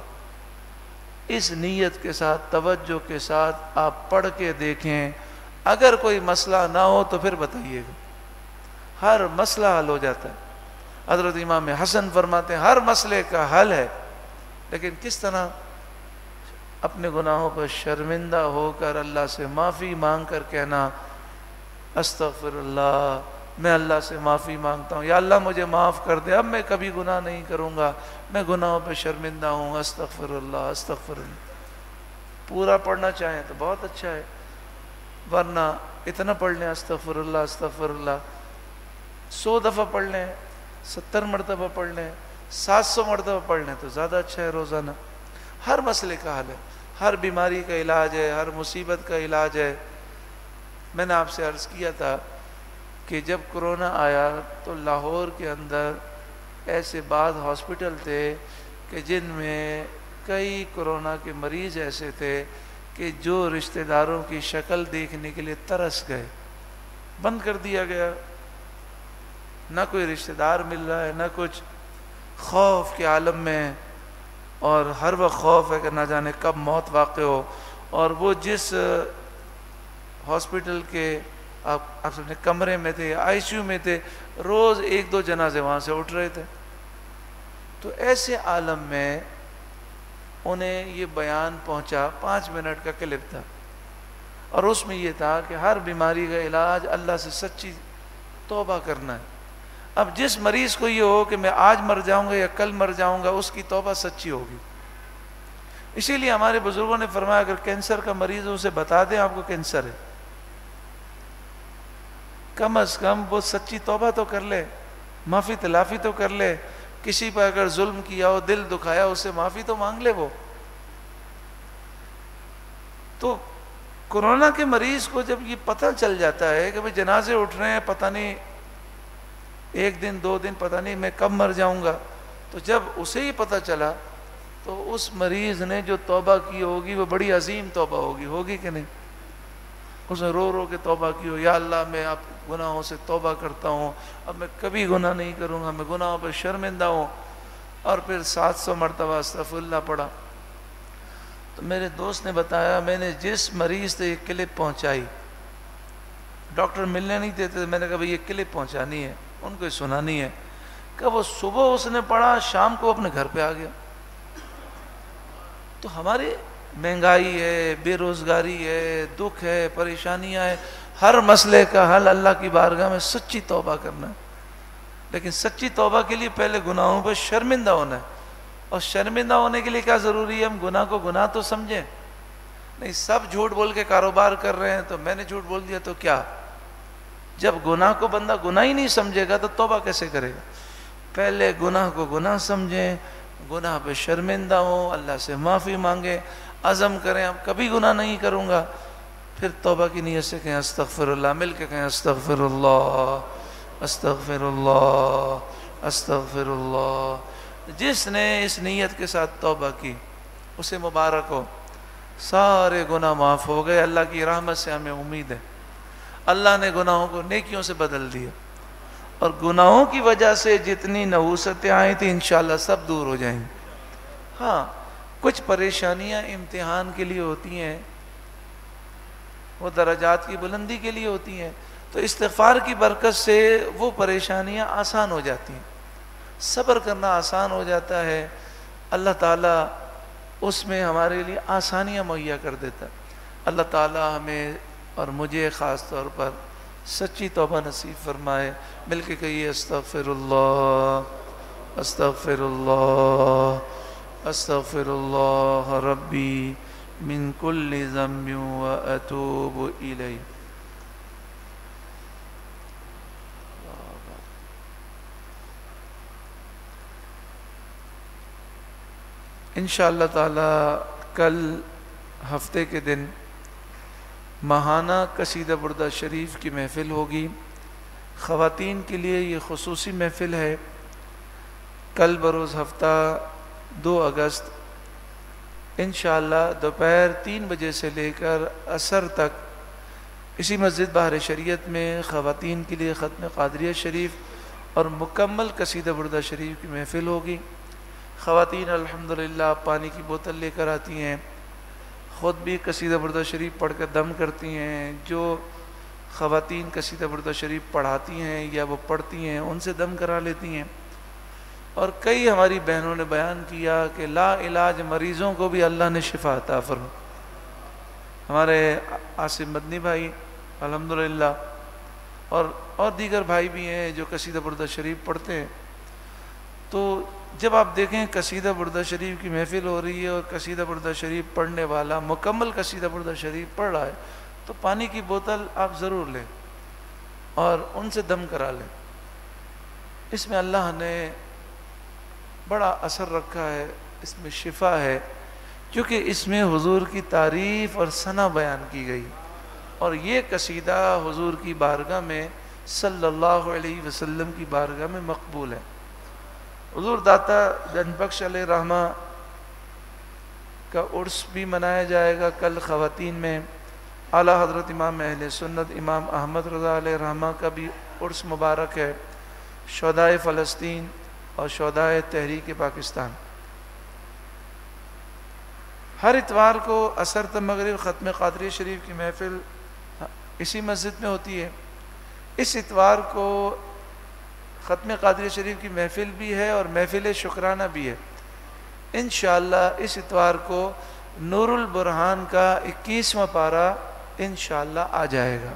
اس نیت کے ساتھ، توجہ کے ساتھ آپ پڑھ کے دیکھیں، اگر کوئی مسئلہ نہ ہو تو پھر بتائیے گا، ہر مسئلہ حل ہو جاتا ہے۔ حضرت امام حسن فرماتے ہیں ہر مسئلے کا حل ہے، لیکن کس طرح؟ اپنے گناہوں پر شرمندہ ہو کر اللہ سے معافی مانگ کر کہنا استغفر اللہ، میں اللہ سے معافی مانگتا ہوں، یا اللہ مجھے معاف کر دے، اب میں کبھی گناہ نہیں کروں گا، میں گناہوں پہ شرمندہ ہوں، استغفر اللہ استغفر اللہ۔ پورا پڑھنا چاہیں تو بہت اچھا ہے، ورنہ اتنا پڑھ لیں استغفر اللہ استغفر اللہ، 100 دفعہ پڑھ لیں، 70 مرتبہ پڑھ لیں، 700 مرتبہ پڑھ لیں تو زیادہ اچھا ہے۔ روزانہ ہر مسئلے کا حل ہے، ہر بیماری کا علاج ہے، ہر مصیبت کا علاج ہے۔ میں نے آپ سے عرض کیا تھا کہ جب کرونا آیا تو لاہور کے اندر ایسے بعض ہاسپٹل تھے کہ جن میں کئی کرونا کے مریض ایسے تھے کہ جو رشتہ داروں کی شکل دیکھنے کے لیے ترس گئے، بند کر دیا گیا، نہ کوئی رشتہ دار مل رہا ہے نہ کچھ، خوف کے عالم میں، اور ہر وقت خوف ہے کہ نہ جانے کب موت واقع ہو۔ اور وہ جس ہاسپٹل کے آپ اپنے کمرے میں تھے، آئی سی یو میں تھے، روز 1-2 جنازے وہاں سے اٹھ رہے تھے۔ تو ایسے عالم میں انہیں یہ بیان پہنچا، 5 منٹ کا کلپ تھا، اور اس میں یہ تھا کہ ہر بیماری کا علاج اللہ سے سچی توبہ کرنا ہے۔ اب جس مریض کو یہ ہو کہ میں آج مر جاؤں گا یا کل مر جاؤں گا، اس کی توبہ سچی ہوگی۔ اسی لیے ہمارے بزرگوں نے فرمایا اگر کینسر کا مریض ہو اسے بتا دیں آپ کو کینسر ہے، کم از کم وہ سچی توبہ تو کر لے، معافی تلافی تو کر لے، کسی پر اگر ظلم کیا ہو، دل دکھایا، اسے معافی تو مانگ لے وہ۔ تو کورونا کے مریض کو جب یہ پتہ چل جاتا ہے کہ بھئی جنازے اٹھ رہے ہیں، پتہ نہیں 1 دن 2 دن پتہ نہیں میں کب مر جاؤں گا، تو جب اسے ہی پتہ چلا تو اس مریض نے جو توبہ کی ہوگی وہ بڑی عظیم توبہ ہوگی کہ نہیں؟ اس نے رو رو کے توبہ کی ہو، یا اللہ میں آپ گناہوں سے توبہ کرتا ہوں، اب میں کبھی گناہ نہیں کروں گا، میں گناہوں پہ شرمندہ ہوں، اور پھر 700 مرتبہ استغفر اللہ پڑھا۔ تو میرے دوست نے بتایا میں نے جس مریض سے یہ کلپ پہنچائی، ڈاکٹر ملنے نہیں دیتے، میں نے کہا بھئی یہ کلپ پہنچانی ہے، ان کو سنانی ہے، کہ وہ صبح اس نے پڑھا، شام کو اپنے گھر پہ آ گیا۔ تو ہماری مہنگائی ہے، بے روزگاری ہے، دکھ ہے، پریشانیاں ہیں، ہر مسئلے کا حل اللہ کی بارگاہ میں سچی توبہ کرنا ہے۔ لیکن سچی توبہ کے لیے پہلے گناہوں پر شرمندہ ہونا ہے، اور شرمندہ ہونے کے لیے کیا ضروری ہے؟ ہم گناہ کو گناہ تو سمجھیں، نہیں سب جھوٹ بول کے کاروبار کر رہے ہیں تو میں نے جھوٹ بول دیا تو کیا؟ جب گناہ کو بندہ گناہ ہی نہیں سمجھے گا تو توبہ کیسے کرے گا؟ پہلے گناہ کو گناہ سمجھیں، گناہ پہ شرمندہ ہوں، اللہ سے معافی مانگیں، عزم کریں اب کبھی گناہ نہیں کروں گا، پھر توبہ کی نیت سے کہیں استغفر اللہ، مل کے کہیں استغفر اللہ استغفر اللہ استغفر اللہ۔ جس نے اس نیت کے ساتھ توبہ کی اسے مبارک ہو، سارے گناہ معاف ہو گئے، اللہ کی رحمت سے ہمیں امید ہے۔ اللہ نے گناہوں کو نیکیوں سے بدل دیا، اور گناہوں کی وجہ سے جتنی نحوستیں آئی تھیں انشاءاللہ سب دور ہو جائیں گی۔ ہاں کچھ پریشانیاں امتحان کے لیے ہوتی ہیں، وہ درجات کی بلندی کے لیے ہوتی ہیں، تو استغفار کی برکت سے وہ پریشانیاں آسان ہو جاتی ہیں، صبر کرنا آسان ہو جاتا ہے، اللہ تعالیٰ اس میں ہمارے لیے آسانیاں مہیا کر دیتا ہے۔ اللہ تعالیٰ ہمیں اور مجھے خاص طور پر سچی توبہ نصیب فرمائے۔ مل کے کہیے استغفر اللہ استغفر اللہ استغفر اللہ ربی من کل ذنب واتوب الیہ۔ انشاءاللہ تعالی کل ہفتے کے دن ماہانہ قصیدہ بردہ شریف کی محفل ہوگی۔ خواتین کے لیے یہ خصوصی محفل ہے۔ کل بروز ہفتہ 2 اگست انشاءاللہ دوپہر 3 بجے سے لے کر عصر تک اسی مسجد بہار شریعت میں خواتین کے لیے ختم قادریہ شریف اور مکمل قصیدہ بردہ شریف کی محفل ہوگی۔ خواتین الحمدللہ پانی کی بوتل لے کر آتی ہیں، خود بھی قصیدہ بردہ شریف پڑھ کر دم کرتی ہیں۔ جو خواتین قصیدہ بردہ شریف پڑھاتی ہیں یا وہ پڑھتی ہیں ان سے دم کرا لیتی ہیں۔ اور کئی ہماری بہنوں نے بیان کیا کہ لا علاج مریضوں کو بھی اللہ نے شفا عطا فرمائی۔ ہمارے عاصم مدنی بھائی الحمدللہ اور دیگر بھائی بھی ہیں جو قصیدہ بردہ شریف پڑھتے ہیں۔ تو جب آپ دیکھیں قصیدہ بردہ شریف کی محفل ہو رہی ہے اور قصیدہ بردہ شریف پڑھنے والا مکمل قصیدہ بردہ شریف پڑھ رہا ہے تو پانی کی بوتل آپ ضرور لیں اور ان سے دم کرا لیں۔ اس میں اللہ نے بڑا اثر رکھا ہے، اس میں شفا ہے، کیونکہ اس میں حضور کی تعریف اور ثنا بیان کی گئی، اور یہ قصیدہ حضور کی بارگاہ میں صلی اللہ علیہ وسلم کی بارگاہ میں مقبول ہے۔ حضور داتا گنج بخش علیہ رحمہ کا عرس بھی منایا جائے گا کل خواتین میں۔ اعلیٰ حضرت امام اہل سنت امام احمد رضا علیہ رحمہ کا بھی عرس مبارک ہے۔ شہدائے فلسطین اور شہدائے تحریک پاکستان۔ ہر اتوار کو عصر تا مغرب ختم قادریہ شریف کی محفل اسی مسجد میں ہوتی ہے۔ اس اتوار کو ختم قادریہ شریف کی محفل بھی ہے اور محفل شکرانہ بھی ہے۔ انشاءاللہ اس اتوار کو نور البرہان کا 21واں پارہ انشاءاللہ آ جائے گا۔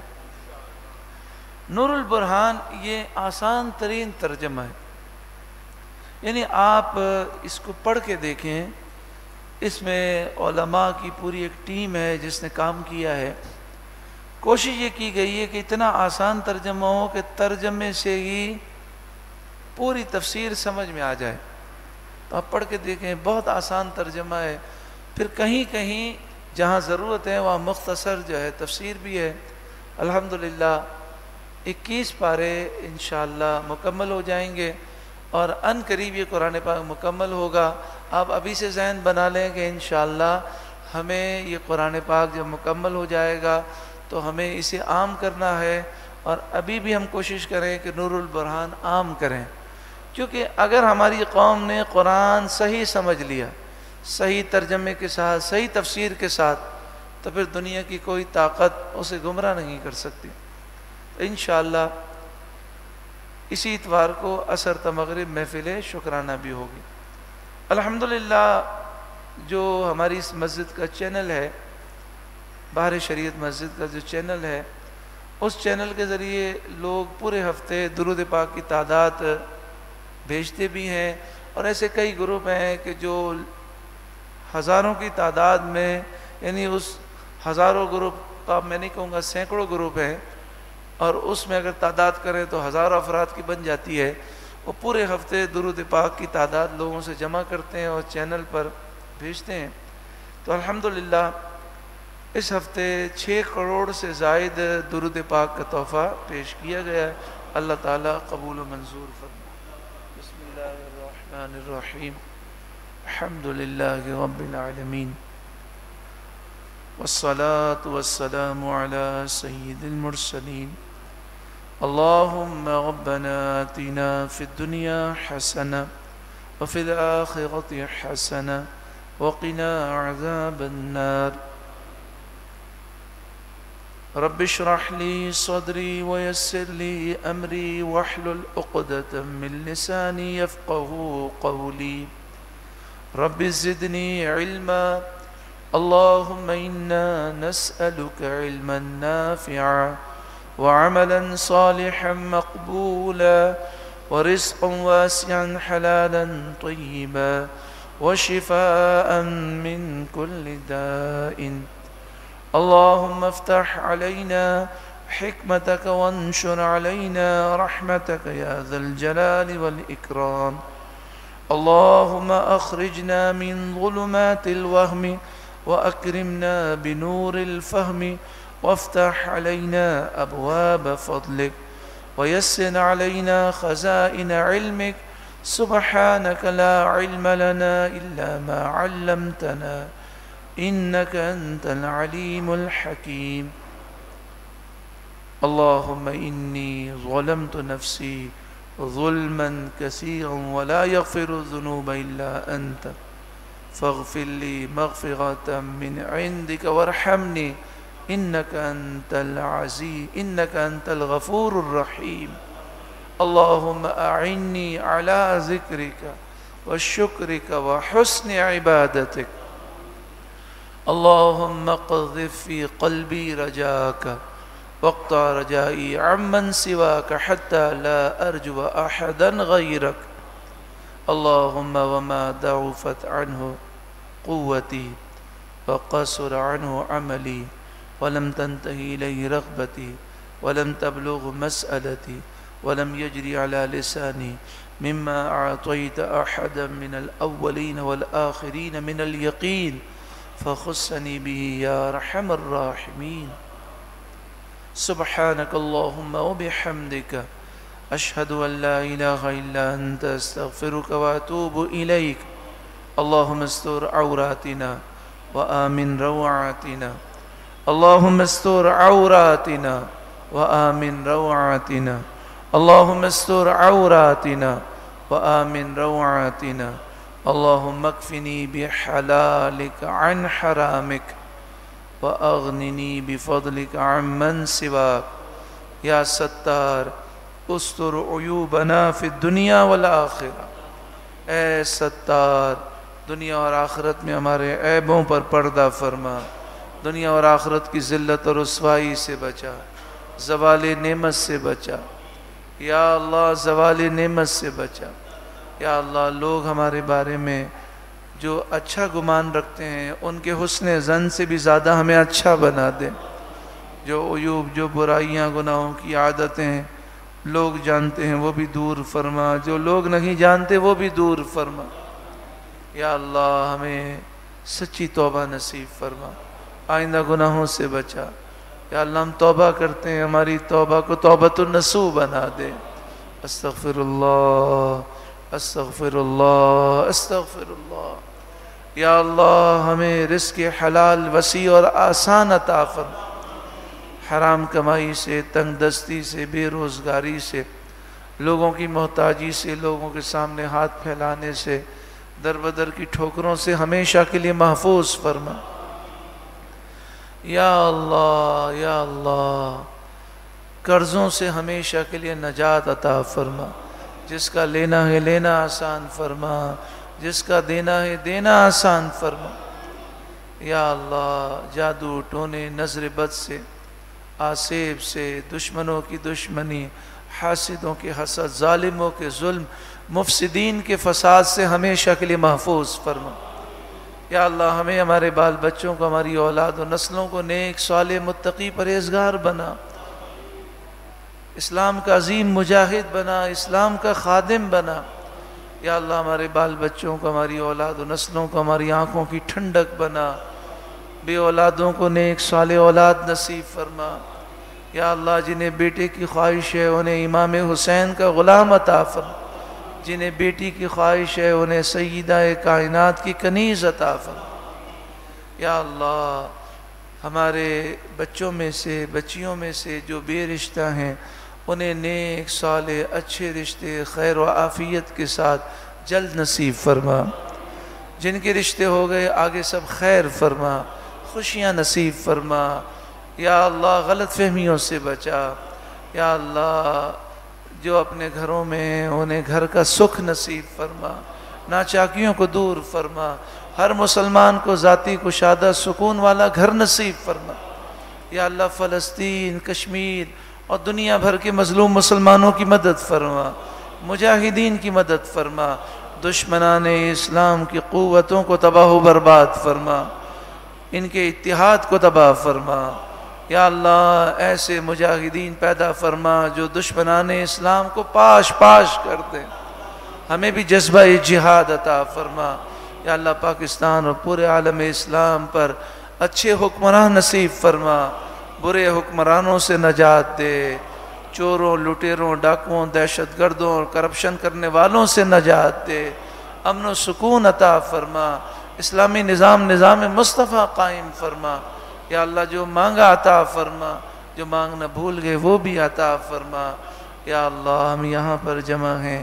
نور البرہان یہ آسان ترین ترجمہ ہے، یعنی آپ اس کو پڑھ کے دیکھیں۔ اس میں علماء کی پوری ایک ٹیم ہے جس نے کام کیا ہے۔ کوشش یہ کی گئی ہے کہ اتنا آسان ترجمہ ہو کہ ترجمے سے ہی پوری تفسیر سمجھ میں آ جائے۔ تو آپ پڑھ کے دیکھیں، بہت آسان ترجمہ ہے۔ پھر کہیں کہیں جہاں ضرورت ہے وہاں مختصر جو ہے تفسیر بھی ہے۔ الحمدللہ 21 پارے انشاءاللہ مکمل ہو جائیں گے اور ان قریب یہ قرآن پاک مکمل ہوگا۔ آپ ابھی سے ذہن بنا لیں کہ انشاءاللہ ہمیں یہ قرآن پاک جب مکمل ہو جائے گا تو ہمیں اسے عام کرنا ہے، اور ابھی بھی ہم کوشش کریں کہ نور البرہان عام کریں، کیونکہ اگر ہماری قوم نے قرآن صحیح سمجھ لیا، صحیح ترجمے کے ساتھ، صحیح تفسیر کے ساتھ، تو پھر دنیا کی کوئی طاقت اسے گمراہ نہیں کر سکتی۔ انشاءاللہ اسی اتوار کو عصر تا مغرب محفل شکرانہ بھی ہوگی۔ الحمدللہ جو ہماری اس مسجد کا چینل ہے، بہار شریعت مسجد کا جو چینل ہے، اس چینل کے ذریعے لوگ پورے ہفتے درود پاک کی تعداد بھیجتے بھی ہیں، اور ایسے کئی گروپ ہیں کہ جو ہزاروں کی تعداد میں، یعنی اس ہزاروں گروپ کا میں نہیں کہوں گا سینکڑوں گروپ ہیں، اور اس میں اگر تعداد کریں تو ہزاروں افراد کی بن جاتی ہے۔ وہ پورے ہفتے درود پاک کی تعداد لوگوں سے جمع کرتے ہیں اور چینل پر بھیجتے ہیں۔ تو الحمدللہ اس ہفتے 6 کروڑ سے زائد درود پاک کا تحفہ پیش کیا گیا ہے۔ اللہ تعالیٰ قبول و منظور فرمائے۔ بسم اللہ الرحمن الرحیم، الحمدللہ رب العالمین، والصلاة والسلام على سید المرسلین۔ اللهم ربنا آتنا في الدنيا حسنة وفي الآخرة حسنة وقنا عذاب النار۔ رب اشرح لي صدري ويسر لي أمري واحلل عقدة من لساني يفقهوا قولي۔ رب زدني علما، اللهم إنا نسألك علما نافعا وعملا صالحا مقبولا ورزقا واسعا حلالا طيبا وشفاء من كل داء۔ اللهم افتح علينا حكمتك وانشر علينا رحمتك يا ذا الجلال والإكرام۔ اللهم أخرجنا من ظلمات الوهم وأكرمنا بنور الفهم وافتح علينا أبواب فضلك ويسر علينا خزائن علمك سبحانك لا علم لنا إلا ما علمتنا إنك أنت العليم الحكيم اللهم إني ظلمت نفسي ظلما كثيرا ولا يغفر الذنوب إلا أنت فاغفر لي مغفرة من عندك وارحمني إنك أنت الغفور الرحيم اللهم أعني على ذكرك وشكرك وحسن عبادتك اللهم اقذف في قلبي رجاك واقطع رجائي عمن سواك حتى لا أرجو أحدا غيرك اللهم وما ضعفت عنه قوتي وقصر عنه عملي ولم تنتهي إليه رغبتي ولم تبلغ مسألتي ولم يجري على لساني مما أعطيت أحدا من الأولين والآخرين من اليقين فخصني به يا أرحم الراحمين سبحانك اللهم وبحمدك أشهد أن لا إله إلا أنت أستغفرك وأتوب إليك اللهم استر عوراتنا وآمن روعاتنا اللهم استر عوراتنا وآمن روعاتنا اللهم استر عوراتنا وآمن روعاتنا اللهم اكفني بحلالك عن حرامك وأغنني بفضلك عمن سواك يا ستار استر عیوبنا فی الدنیا والآخرہ اے ستار دنیا اور آخرت میں ہمارے عیبوں پر پردہ فرما دنیا اور آخرت کی ذلت اور رسوائی سے بچا زوال نعمت سے بچا یا اللہ زوال نعمت سے بچا یا اللہ لوگ ہمارے بارے میں جو اچھا گمان رکھتے ہیں ان کے حسن ظن سے بھی زیادہ ہمیں اچھا بنا دے جو عیوب جو برائیاں گناہوں کی عادتیں لوگ جانتے ہیں وہ بھی دور فرما جو لوگ نہیں جانتے وہ بھی دور فرما یا اللہ ہمیں سچی توبہ نصیب فرما آئندہ گناہوں سے بچا یا اللہ ہم توبہ کرتے ہیں ہماری توبہ کو توبۃ النصوح بنا دے استغفر اللہ استغفر اللہ استغفر اللہ یا اللہ ہمیں رزق حلال وسیع اور آسان عطا فرما حرام کمائی سے تنگ دستی سے بے روزگاری سے لوگوں کی محتاجی سے لوگوں کے سامنے ہاتھ پھیلانے سے در بدر کی ٹھوکروں سے ہمیشہ کے لیے محفوظ فرما یا اللہ قرضوں سے ہمیشہ کے لیے نجات عطا فرما جس کا لینا ہے لینا آسان فرما جس کا دینا ہے دینا آسان فرما یا اللہ جادو ٹونے نظر بد سے آسیب سے دشمنوں کی دشمنی حاسدوں کے حسد ظالموں کے ظلم مفسدین کے فساد سے ہمیشہ کے لیے محفوظ فرما یا اللہ ہمیں ہمارے بال بچوں کو ہماری اولاد و نسلوں کو نیک صالح متقی پرہیزگار بنا اسلام کا عظیم مجاہد بنا اسلام کا خادم بنا یا اللہ ہمارے بال بچوں کو ہماری اولاد و نسلوں کو ہماری آنکھوں کی ٹھنڈک بنا بے اولادوں کو نیک صالح اولاد نصیب فرما یا اللہ جنہیں بیٹے کی خواہش ہے انہیں امام حسین کا غلام عطا فرما جنہیں بیٹی کی خواہش ہے انہیں سیدہ کائنات کی کنیز عطا فرما یا اللہ ہمارے بچوں میں سے بچیوں میں سے جو بے رشتہ ہیں انہیں نیک صالح اچھے رشتے خیر و عافیت کے ساتھ جلد نصیب فرما جن کے رشتے ہو گئے آگے سب خیر فرما خوشیاں نصیب فرما یا اللہ غلط فہمیوں سے بچا یا اللہ جو اپنے گھروں میں انہیں گھر کا سکھ نصیب فرما ناچاکیوں کو دور فرما ہر مسلمان کو ذاتی کشادہ سکون والا گھر نصیب فرما یا اللہ فلسطین کشمیر اور دنیا بھر کے مظلوم مسلمانوں کی مدد فرما مجاہدین کی مدد فرما دشمنان اسلام کی قوتوں کو تباہ و برباد فرما ان کے اتحاد کو تباہ فرما یا اللہ ایسے مجاہدین پیدا فرما جو دشمنان اسلام کو پاش پاش کر دیں ہمیں بھی جذبہ جہاد عطا فرما۔ یا اللہ پاکستان اور پورے عالم اسلام پر اچھے حکمران نصیب فرما، برے حکمرانوں سے نجات دے، چوروں، لٹیروں، ڈاکوؤں، دہشت گردوں اور کرپشن کرنے والوں سے نجات دے، امن و سکون عطا فرما، اسلامی نظام مصطفیٰ قائم فرما۔ یا اللہ جو مانگا عطا فرما، جو مانگنا بھول گئے وہ بھی عطا فرما۔ یا اللہ ہم یہاں پر جمع ہیں،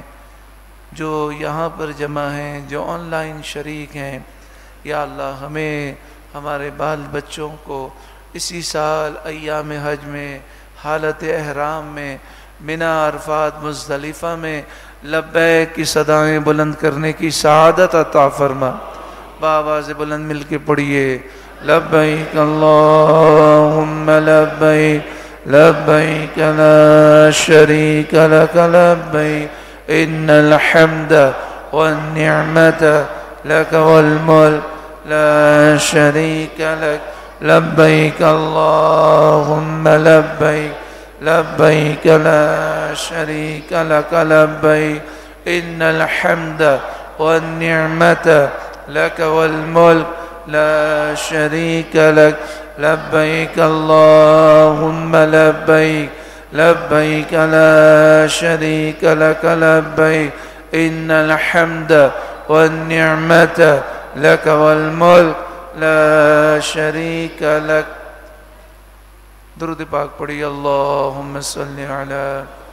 جو آن لائن شریک ہیں، یا اللہ ہمیں، ہمارے بال بچوں کو اسی سال ایام حج میں حالت احرام میں منا، عرفات، مزدلفہ میں لبیک کی صدائیں بلند کرنے کی سعادت عطا فرما۔ بآواز بلند مل کے پڑھیے، لبیک اللہم لبیک لبیک لا شریک لک لبیک ان الحمد والنعمت لک والملک لا شریک لک لبیک اللہم لبیک لبیک لا شریک لک لبیک ان الحمد والنعمت لک والملک لا شریک لک لبیک اللہم لبیک لبیک لا شریک لک لبیک ان الحمد والنعمت لک والملک لا شریک لک۔ درود پاک پڑھی، اللہم صلی علی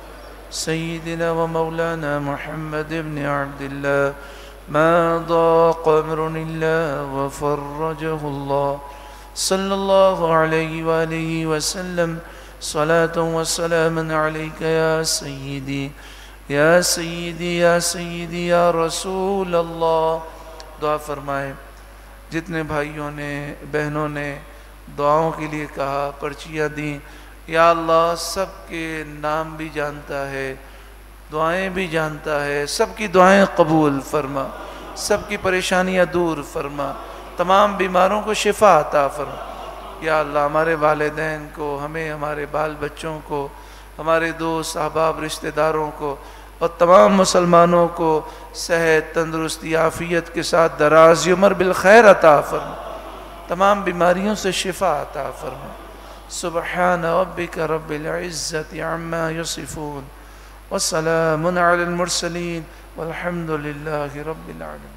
سیدنا و مولانا محمد بن عبداللہ ما ضاق امر اللہ وفرجہ اللہ صلی اللہ علیہ وآلہ وسلم صلاة و سلام علیکہ یا سیدی یا سیدی یا سیدی یا رسول اللہ۔ دعا فرمائے۔ جتنے بھائیوں نے، بہنوں نے دعاؤں کے لیے کہا، پرچیاں دیں، یا اللہ سب کے نام بھی جانتا ہے، دعائیں بھی جانتا ہے، سب کی دعائیں قبول فرما، سب کی پریشانیاں دور فرما، تمام بیماروں کو شفا عطا فرما۔ یا اللہ ہمارے والدین کو، ہمیں، ہمارے بال بچوں کو، ہمارے دوست احباب رشتہ داروں کو اور تمام مسلمانوں کو صحت، تندرستی، عافیت کے ساتھ دراز عمر بالخیر عطا فرما، تمام بیماریوں سے شفا عطا فرما۔ سبحان ربک رب العزت عما یصفون وسلام علی المرسلین والحمد للہ رب العالمین۔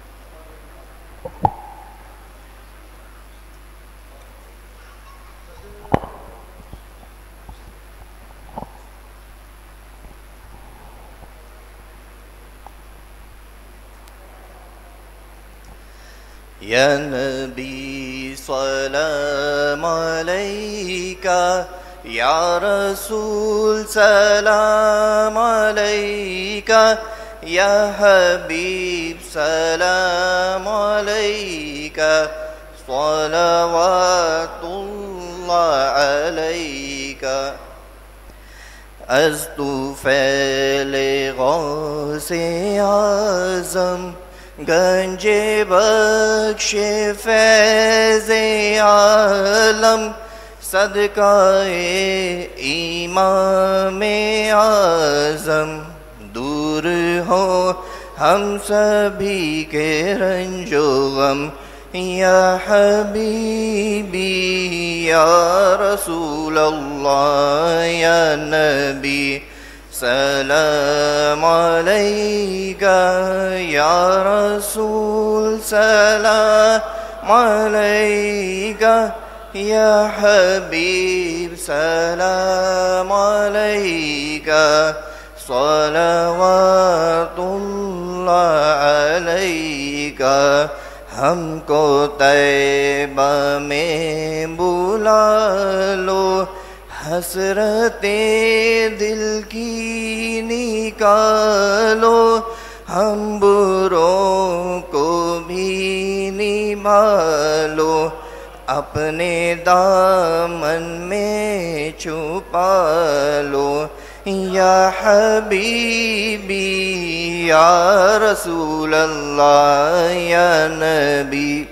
یا نبی سلام علیکہ، یا رسول سلام علیکہ، یا حبیب سلام علیکہ، صلوات اللہ علیکہ۔ از طفیل غوث اعظم گنج بخش فیض عالم، صدقہ امام اعظم، دور ہو ہم سبھی کے رنج و غم، یا حبیبی یا رسول اللہ، یا نبی سلام علیکہ، یا رسول سلام علیکہ، یا حبیب سلام علیکہ، صلوات اللہ علیکہ۔ ہم کو طیبہ میں بلا لو، حسرت دل کی نکالو، ہم بروں کو بھی نبھالو، اپنے دامن میں چھپا لو، یا حبیبی یا رسول اللہ، یا نبی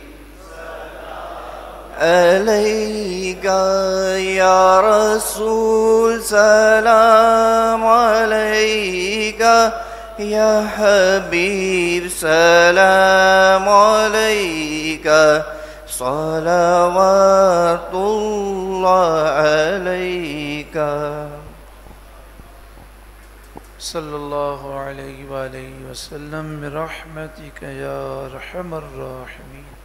علیکہ، یا رسول سلام علیکہ، یا حبیب سلام علیک صلوات اللہ علیک صلی اللہ علیہ وآلہ وسلم برحمتک یا ارحم الراحمین.